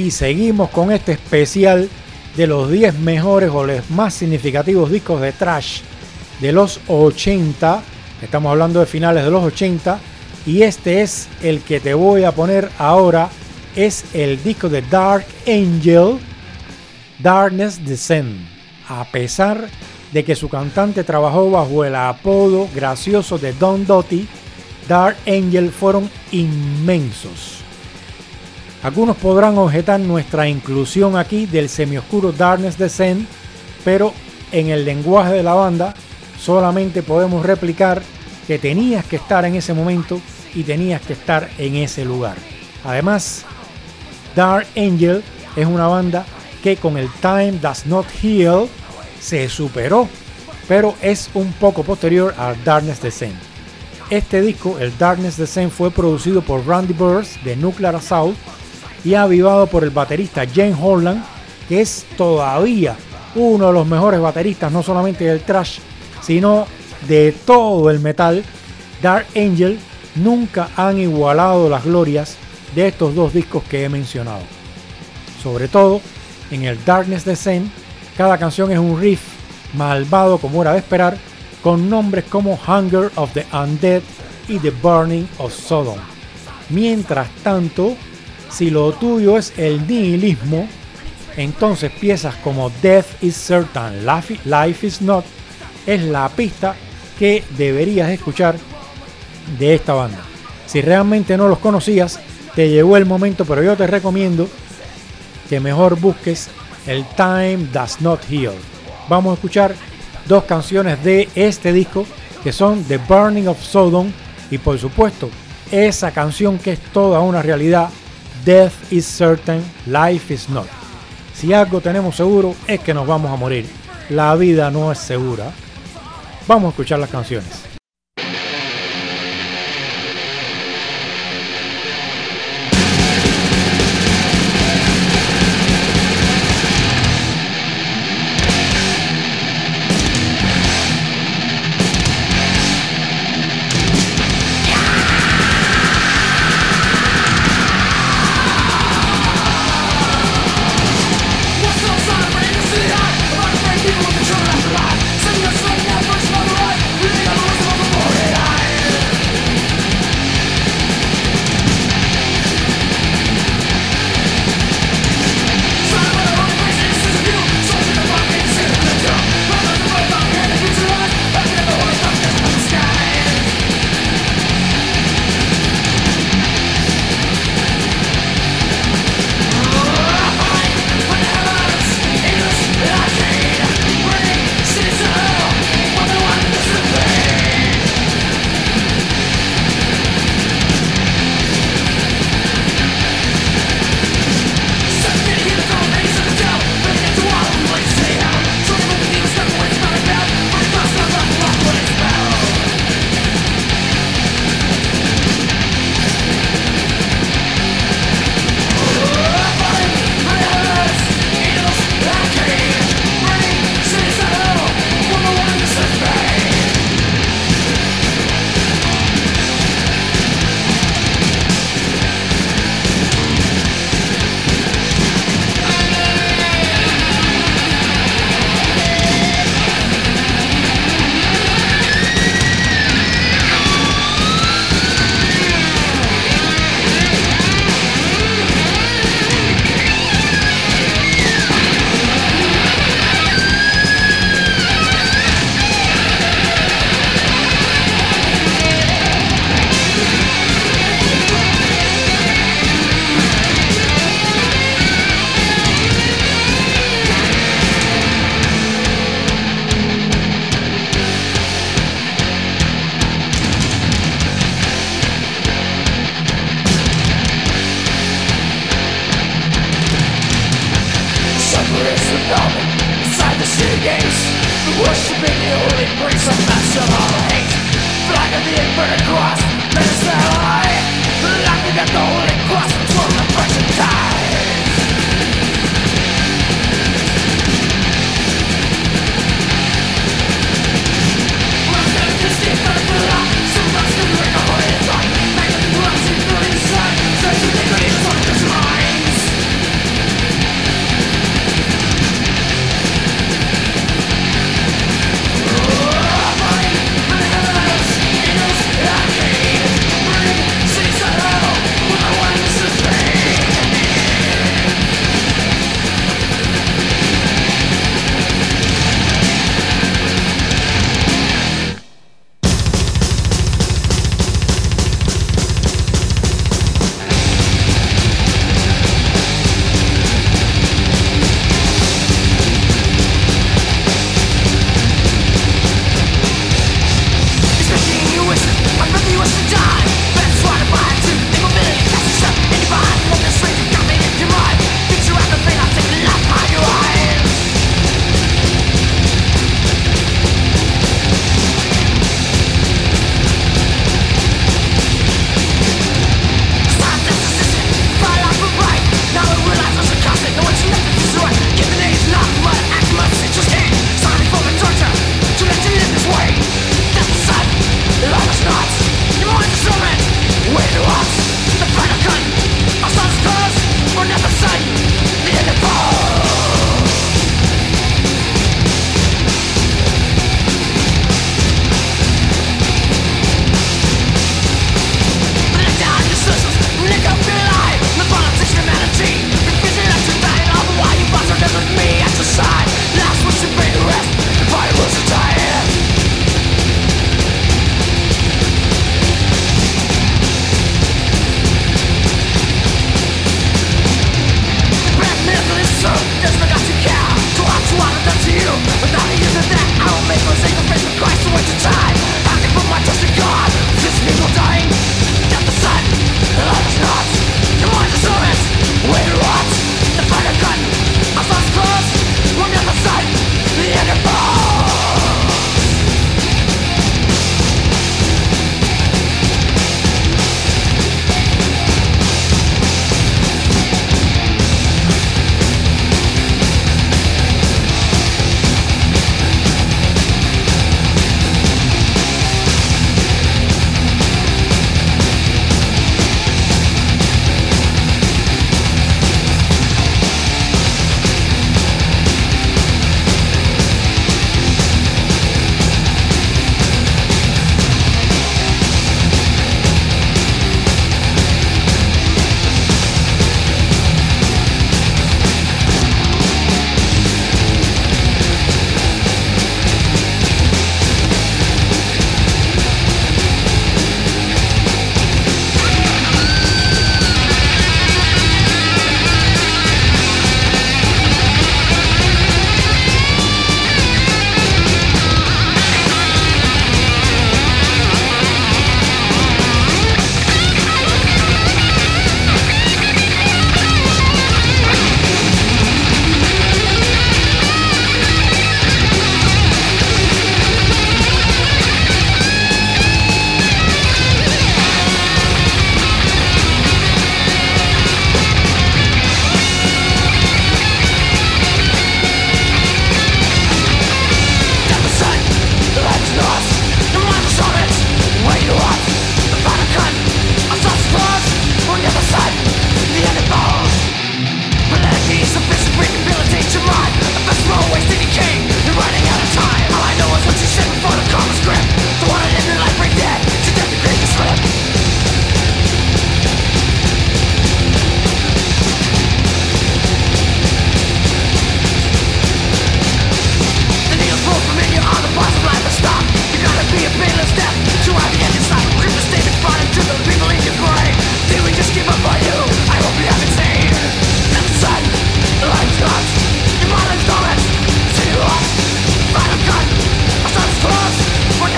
y seguimos con este especial de los diez mejores o los más significativos discos de thrash de los ochenta. Estamos hablando de finales de los ochenta y este es el que te voy a poner ahora. Es el disco de Dark Angel, Darkness Descent. A pesar de que su cantante trabajó bajo el apodo gracioso de Don Doty, Dark Angel fueron inmensos. Algunos podrán objetar nuestra inclusión aquí del semioscuro Darkness Descent, pero en el lenguaje de la banda solamente podemos replicar que tenías que estar en ese momento y tenías que estar en ese lugar. Además, Dark Angel es una banda que con el Time Does Not Heal se superó, pero es un poco posterior al Darkness Descent. Este disco, el Darkness Descent, fue producido por Randy Burns de Nuclear Assault y avivado por el baterista James Holland, que es todavía uno de los mejores bateristas, no solamente del thrash, sino de todo el metal. Dark Angel nunca han igualado las glorias de estos dos discos que he mencionado. Sobre todo, en el Darkness Descent, cada canción es un riff malvado como era de esperar, con nombres como Hunger of the Undead y The Burning of Sodom. Mientras tanto, si lo tuyo es el nihilismo, entonces piezas como Death is Certain, Life is Not es la pista que deberías escuchar de esta banda. Si realmente no los conocías, te llegó el momento, pero yo te recomiendo que mejor busques el Time Does Not Heal. Vamos a escuchar dos canciones de este disco que son The Burning of Sodom y por supuesto esa canción que es toda una realidad, Death is Certain, Life is Not. Si algo tenemos seguro es que nos vamos a morir. La vida no es segura. Vamos a escuchar las canciones. People in the truth, I'm alive. Send us like that first mother right. We need a lose.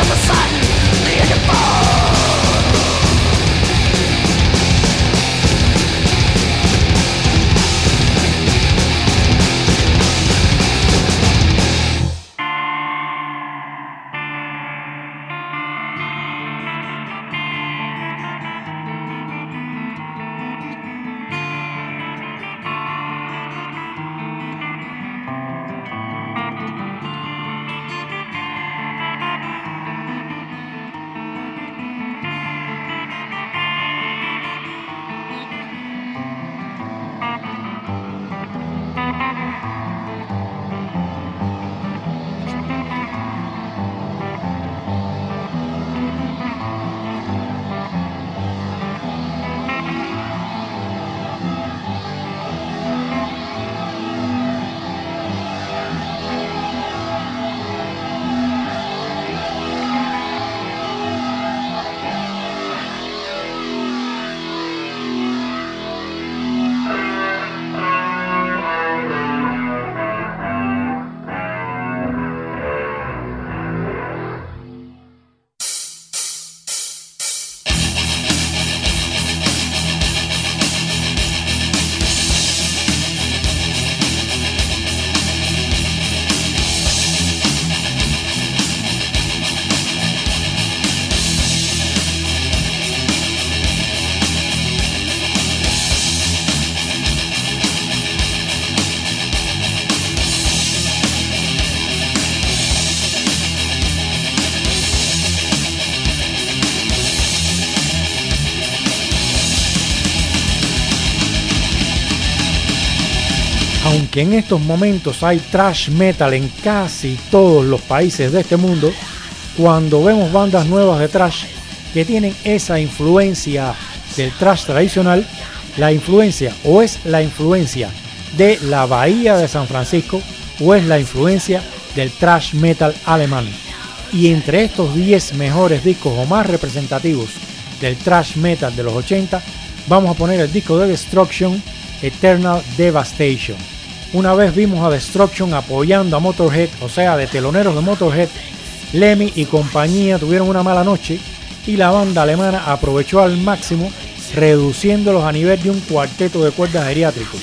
Aunque en estos momentos hay thrash metal en casi todos los países de este mundo, cuando vemos bandas nuevas de thrash que tienen esa influencia del thrash tradicional, la influencia o es la influencia de la Bahía de San Francisco o es la influencia del thrash metal alemán. Y entre estos diez mejores discos o más representativos del thrash metal de los ochenta, vamos a poner el disco de Destruction, Eternal Devastation. Una vez vimos a Destruction apoyando a Motorhead, o sea, de teloneros de Motorhead, Lemmy y compañía tuvieron una mala noche y la banda alemana aprovechó al máximo, reduciéndolos a nivel de un cuarteto de cuerdas geriátricos.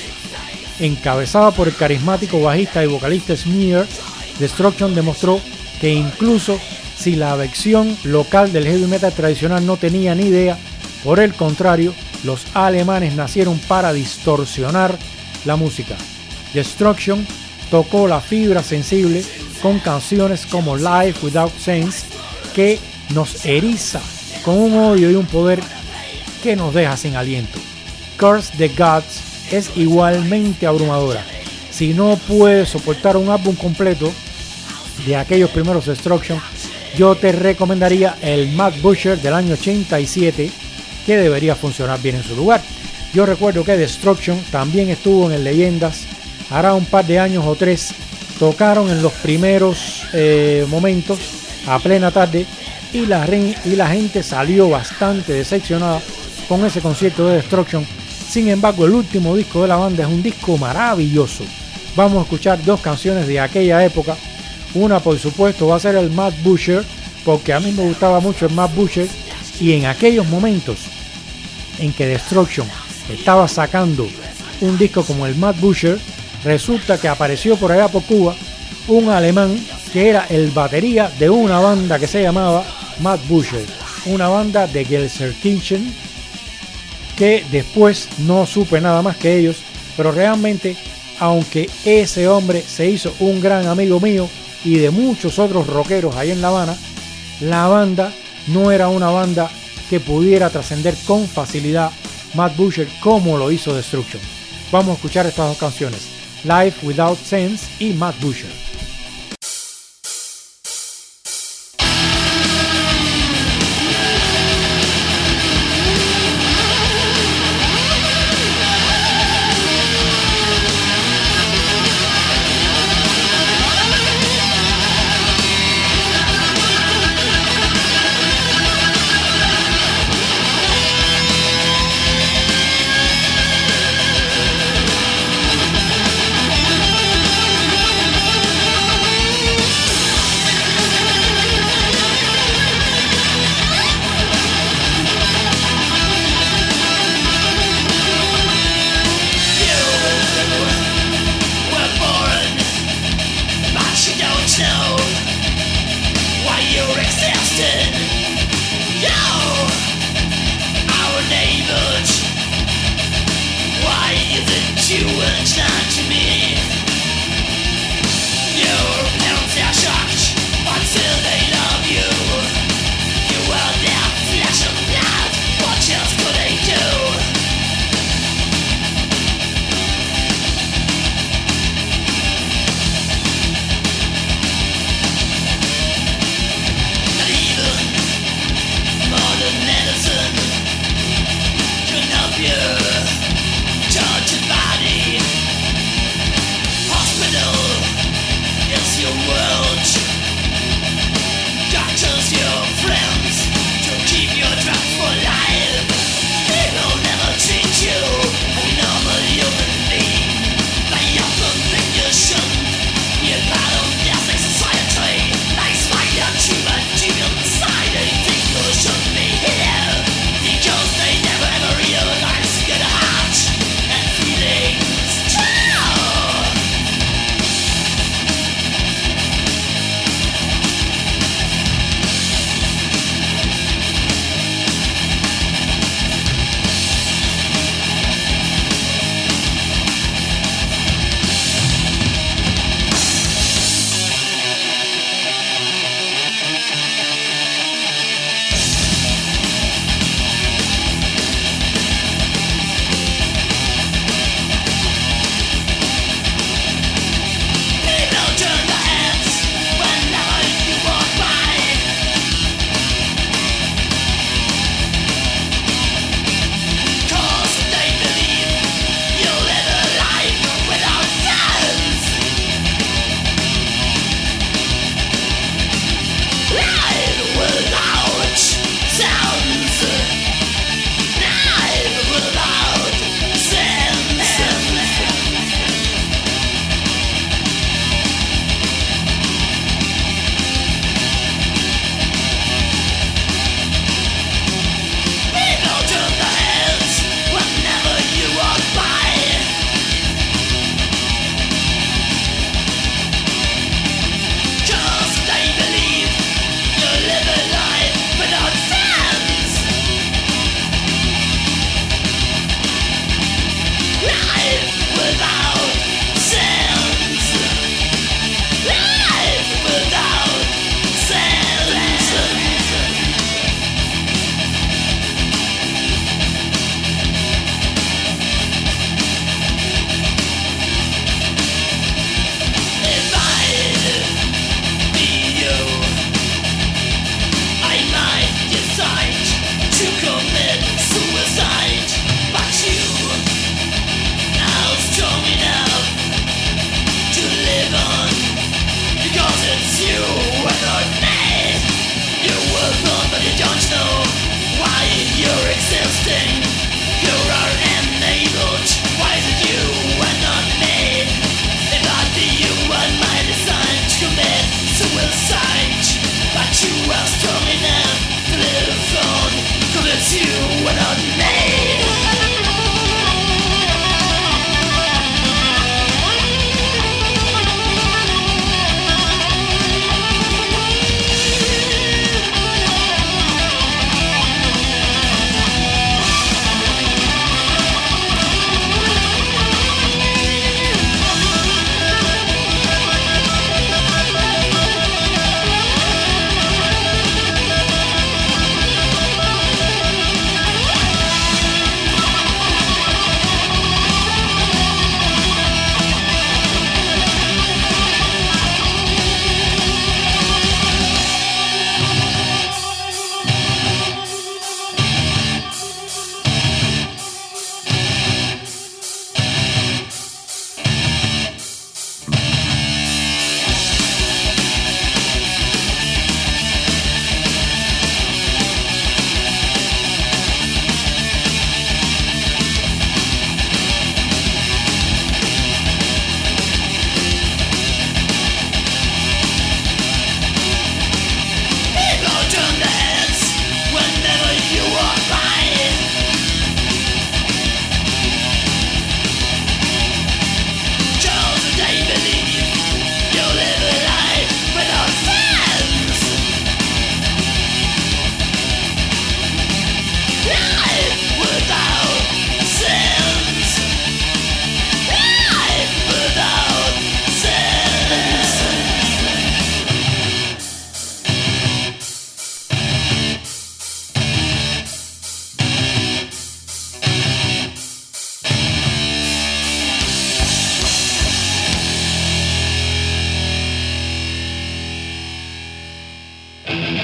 Encabezada por el carismático bajista y vocalista Smear, Destruction demostró que incluso si la versión local del heavy metal tradicional no tenía ni idea, por el contrario, los alemanes nacieron para distorsionar la música. Destruction tocó la fibra sensible con canciones como Life Without Sense, que nos eriza con un odio y un poder que nos deja sin aliento. Curse the Gods es igualmente abrumadora. Si no puedes soportar un álbum completo de aquellos primeros Destruction, yo te recomendaría el Mad Butcher del año ochenta y siete, que debería funcionar bien en su lugar. Yo recuerdo que Destruction también estuvo en el Leyendas hará un par de años o tres. Tocaron en los primeros eh, momentos a plena tarde y la, y la gente salió bastante decepcionada con ese concierto de Destruction. Sin embargo, el último disco de la banda es un disco maravilloso. Vamos a escuchar dos canciones de aquella época. Una, por supuesto, va a ser el Mad Butcher, porque a mí me gustaba mucho el Mad Butcher, y en aquellos momentos en que Destruction estaba sacando un disco como el Mad Butcher, resulta que apareció por allá por Cuba un alemán que era el batería de una banda que se llamaba Mad Butcher, una banda de Gelsenkirchen, que después no supe nada más que ellos, pero realmente, aunque ese hombre se hizo un gran amigo mío y de muchos otros rockeros ahí en La Habana, la banda no era una banda que pudiera trascender con facilidad Mad Butcher como lo hizo Destruction. Vamos a escuchar estas dos canciones, Life Without Sense y Mad Butcher. existed. You, our neighbors. Why isn't you not to me? Your parents are shocked until they love you. You were their flesh and blood. What else could they do? Medicine can help you charge your body.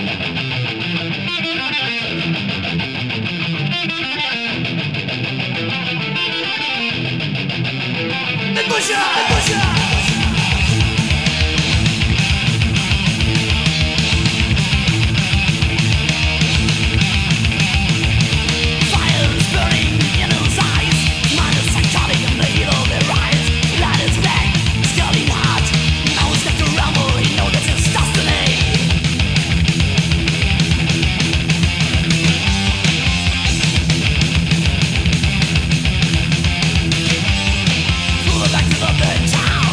Back to the town.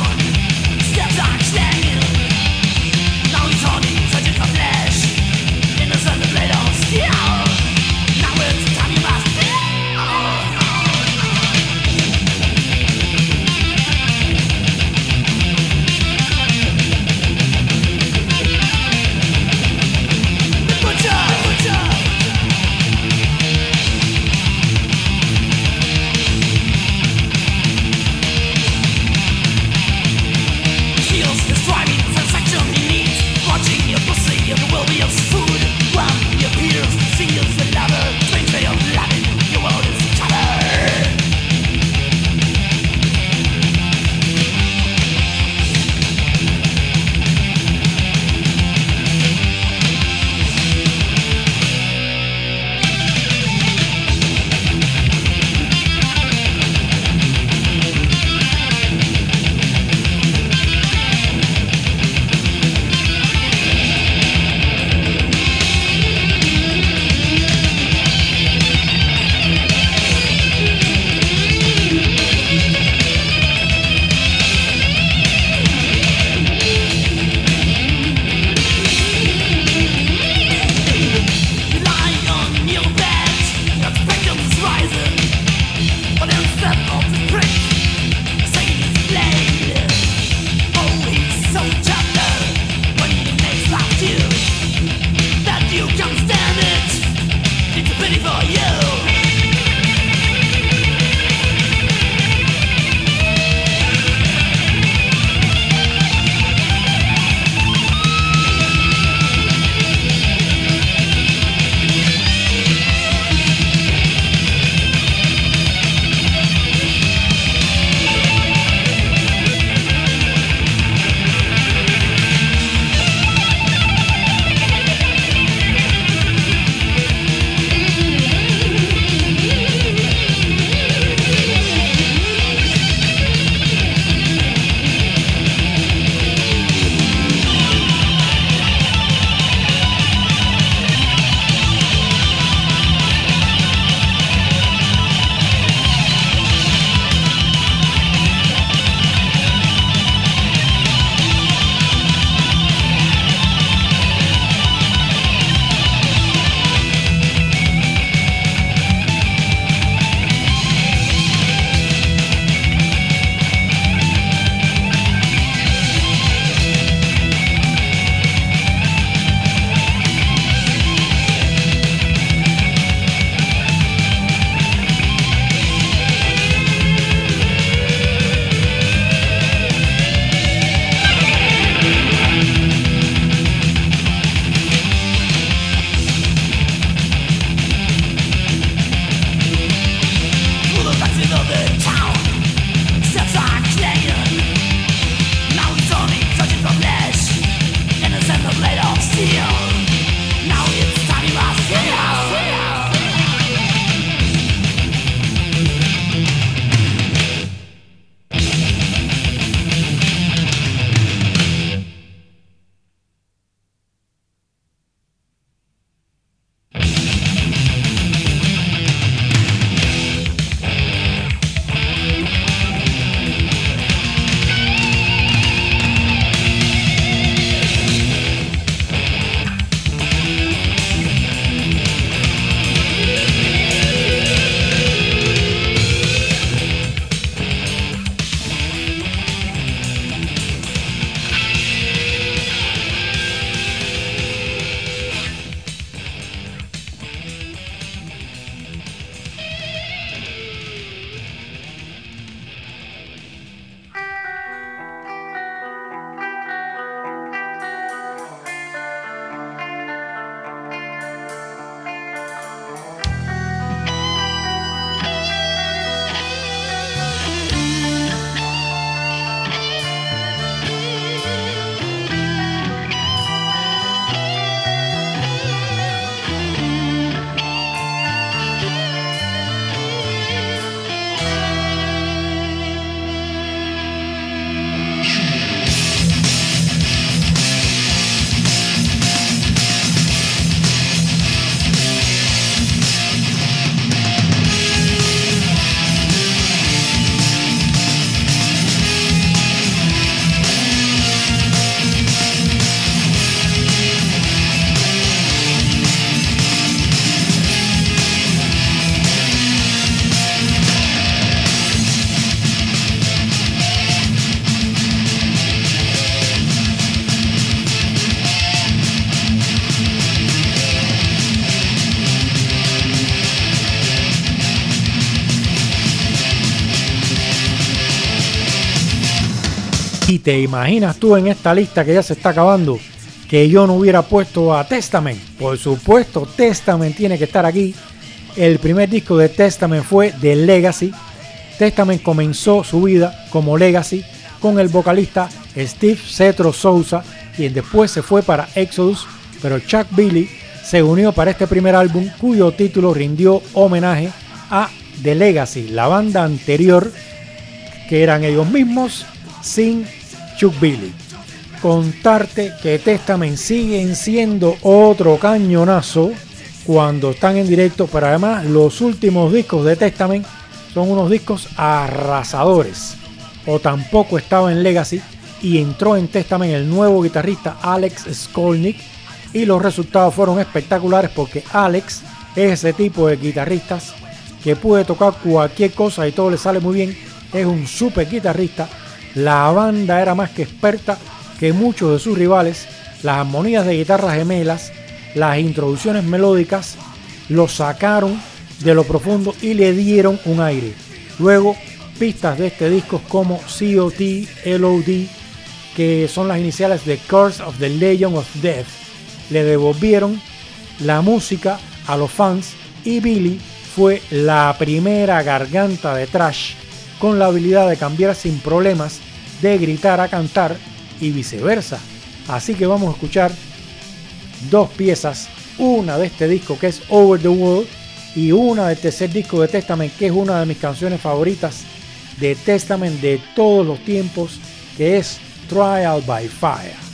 Y te imaginas tú en esta lista que ya se está acabando que yo no hubiera puesto a Testament. Por supuesto, Testament tiene que estar aquí. El primer disco de Testament fue The Legacy. Testament comenzó su vida como Legacy con el vocalista Steve Cetro Souza, quien después se fue para Exodus, pero Chuck Billy se unió para este primer álbum, cuyo título rindió homenaje a The Legacy, la banda anterior, que eran ellos mismos sin Chuck Billy. Contarte que Testament siguen siendo otro cañonazo cuando están en directo, pero además los últimos discos de Testament son unos discos arrasadores. O tampoco estaba en Legacy y entró en Testament el nuevo guitarrista Alex Skolnick, y los resultados fueron espectaculares porque Alex es ese tipo de guitarristas que puede tocar cualquier cosa y todo le sale muy bien. Es un super guitarrista. La banda era más que experta que muchos de sus rivales. Las armonías de guitarras gemelas, las introducciones melódicas, lo sacaron de lo profundo y le dieron un aire. Luego, pistas de este disco como C O T, L O D, que son las iniciales de Curse of the Legion of Death, le devolvieron la música a los fans, y Billy fue la primera garganta de thrash con la habilidad de cambiar sin problemas de gritar a cantar y viceversa. Así que vamos a escuchar dos piezas, una de este disco que es Over the World y una del tercer disco de Testament, que es una de mis canciones favoritas de Testament de todos los tiempos, que es Trial by Fire.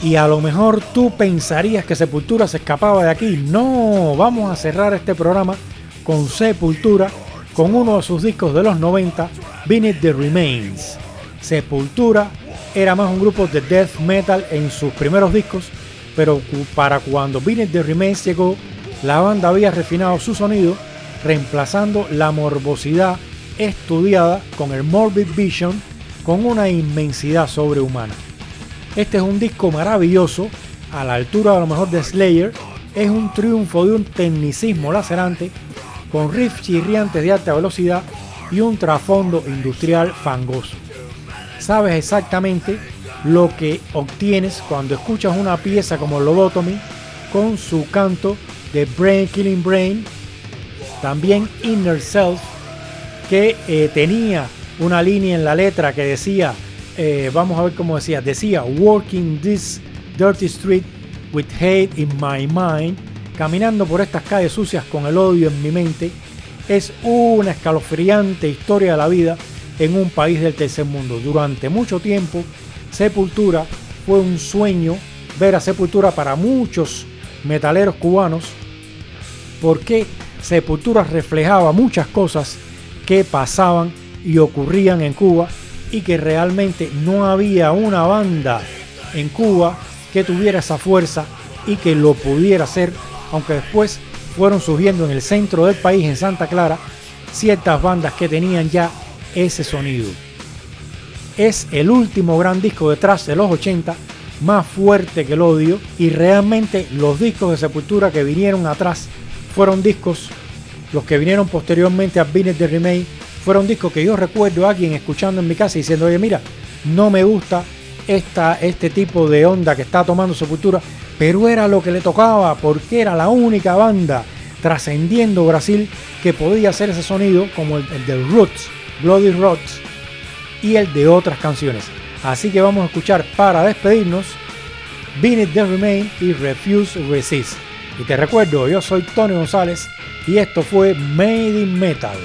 Y a lo mejor tú pensarías que Sepultura se escapaba de aquí. No, vamos a cerrar este programa con Sepultura, con uno de sus discos de los noventa, Beneath the Remains. Sepultura era más un grupo de death metal en sus primeros discos, pero para cuando Beneath the Remains llegó, la banda había refinado su sonido, reemplazando la morbosidad estudiada con el Morbid Vision, con una inmensidad sobrehumana. Este es un disco maravilloso, a la altura a lo mejor de Slayer. Es un triunfo de un tecnicismo lacerante, con riffs chirriantes de alta velocidad y un trasfondo industrial fangoso. Sabes exactamente lo que obtienes cuando escuchas una pieza como Lobotomy, con su canto de Brain Killing Brain, también Inner Self, que eh, tenía una línea en la letra que decía, eh, vamos a ver cómo decía, decía Walking this dirty street with hate in my mind, caminando por estas calles sucias con el odio en mi mente. Es una escalofriante historia de la vida en un país del tercer mundo. Durante mucho tiempo, Sepultura fue un sueño. Ver a Sepultura para muchos metaleros cubanos, porque Sepultura reflejaba muchas cosas que pasaban y ocurrían en Cuba, y que realmente no había una banda en Cuba que tuviera esa fuerza y que lo pudiera hacer, aunque después fueron surgiendo en el centro del país, en Santa Clara, ciertas bandas que tenían ya ese sonido. Es el último gran disco de thrash de los ochenta, más fuerte que el odio, y realmente los discos de Sepultura que vinieron atrás fueron discos, los que vinieron posteriormente a Beneath the Remains, fueron discos que yo recuerdo a alguien escuchando en mi casa diciendo, oye, mira, no me gusta esta, este tipo de onda que está tomando Sepultura, pero era lo que le tocaba, porque era la única banda trascendiendo Brasil que podía hacer ese sonido, como el, el de Roots, Bloody Roots, y el de otras canciones. Así que vamos a escuchar, para despedirnos, Beneath the Remains y Refuse Resist. Y te recuerdo, yo soy Tony González y esto fue Made in Metal.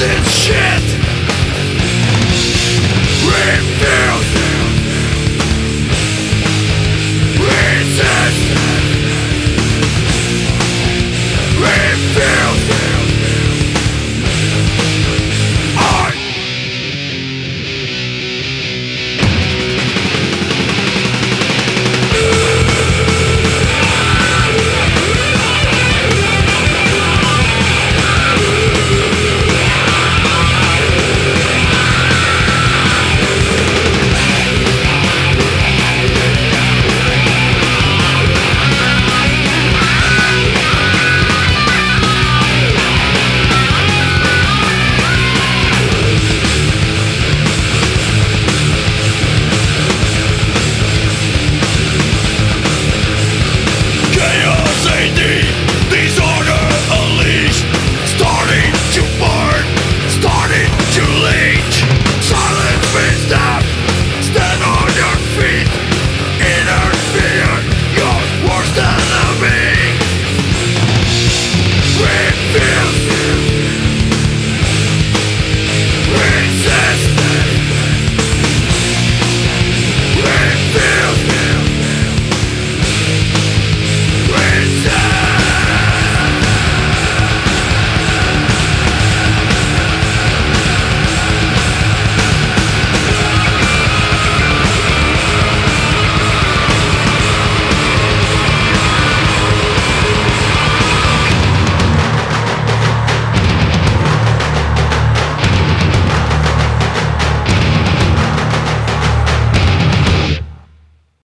this shit.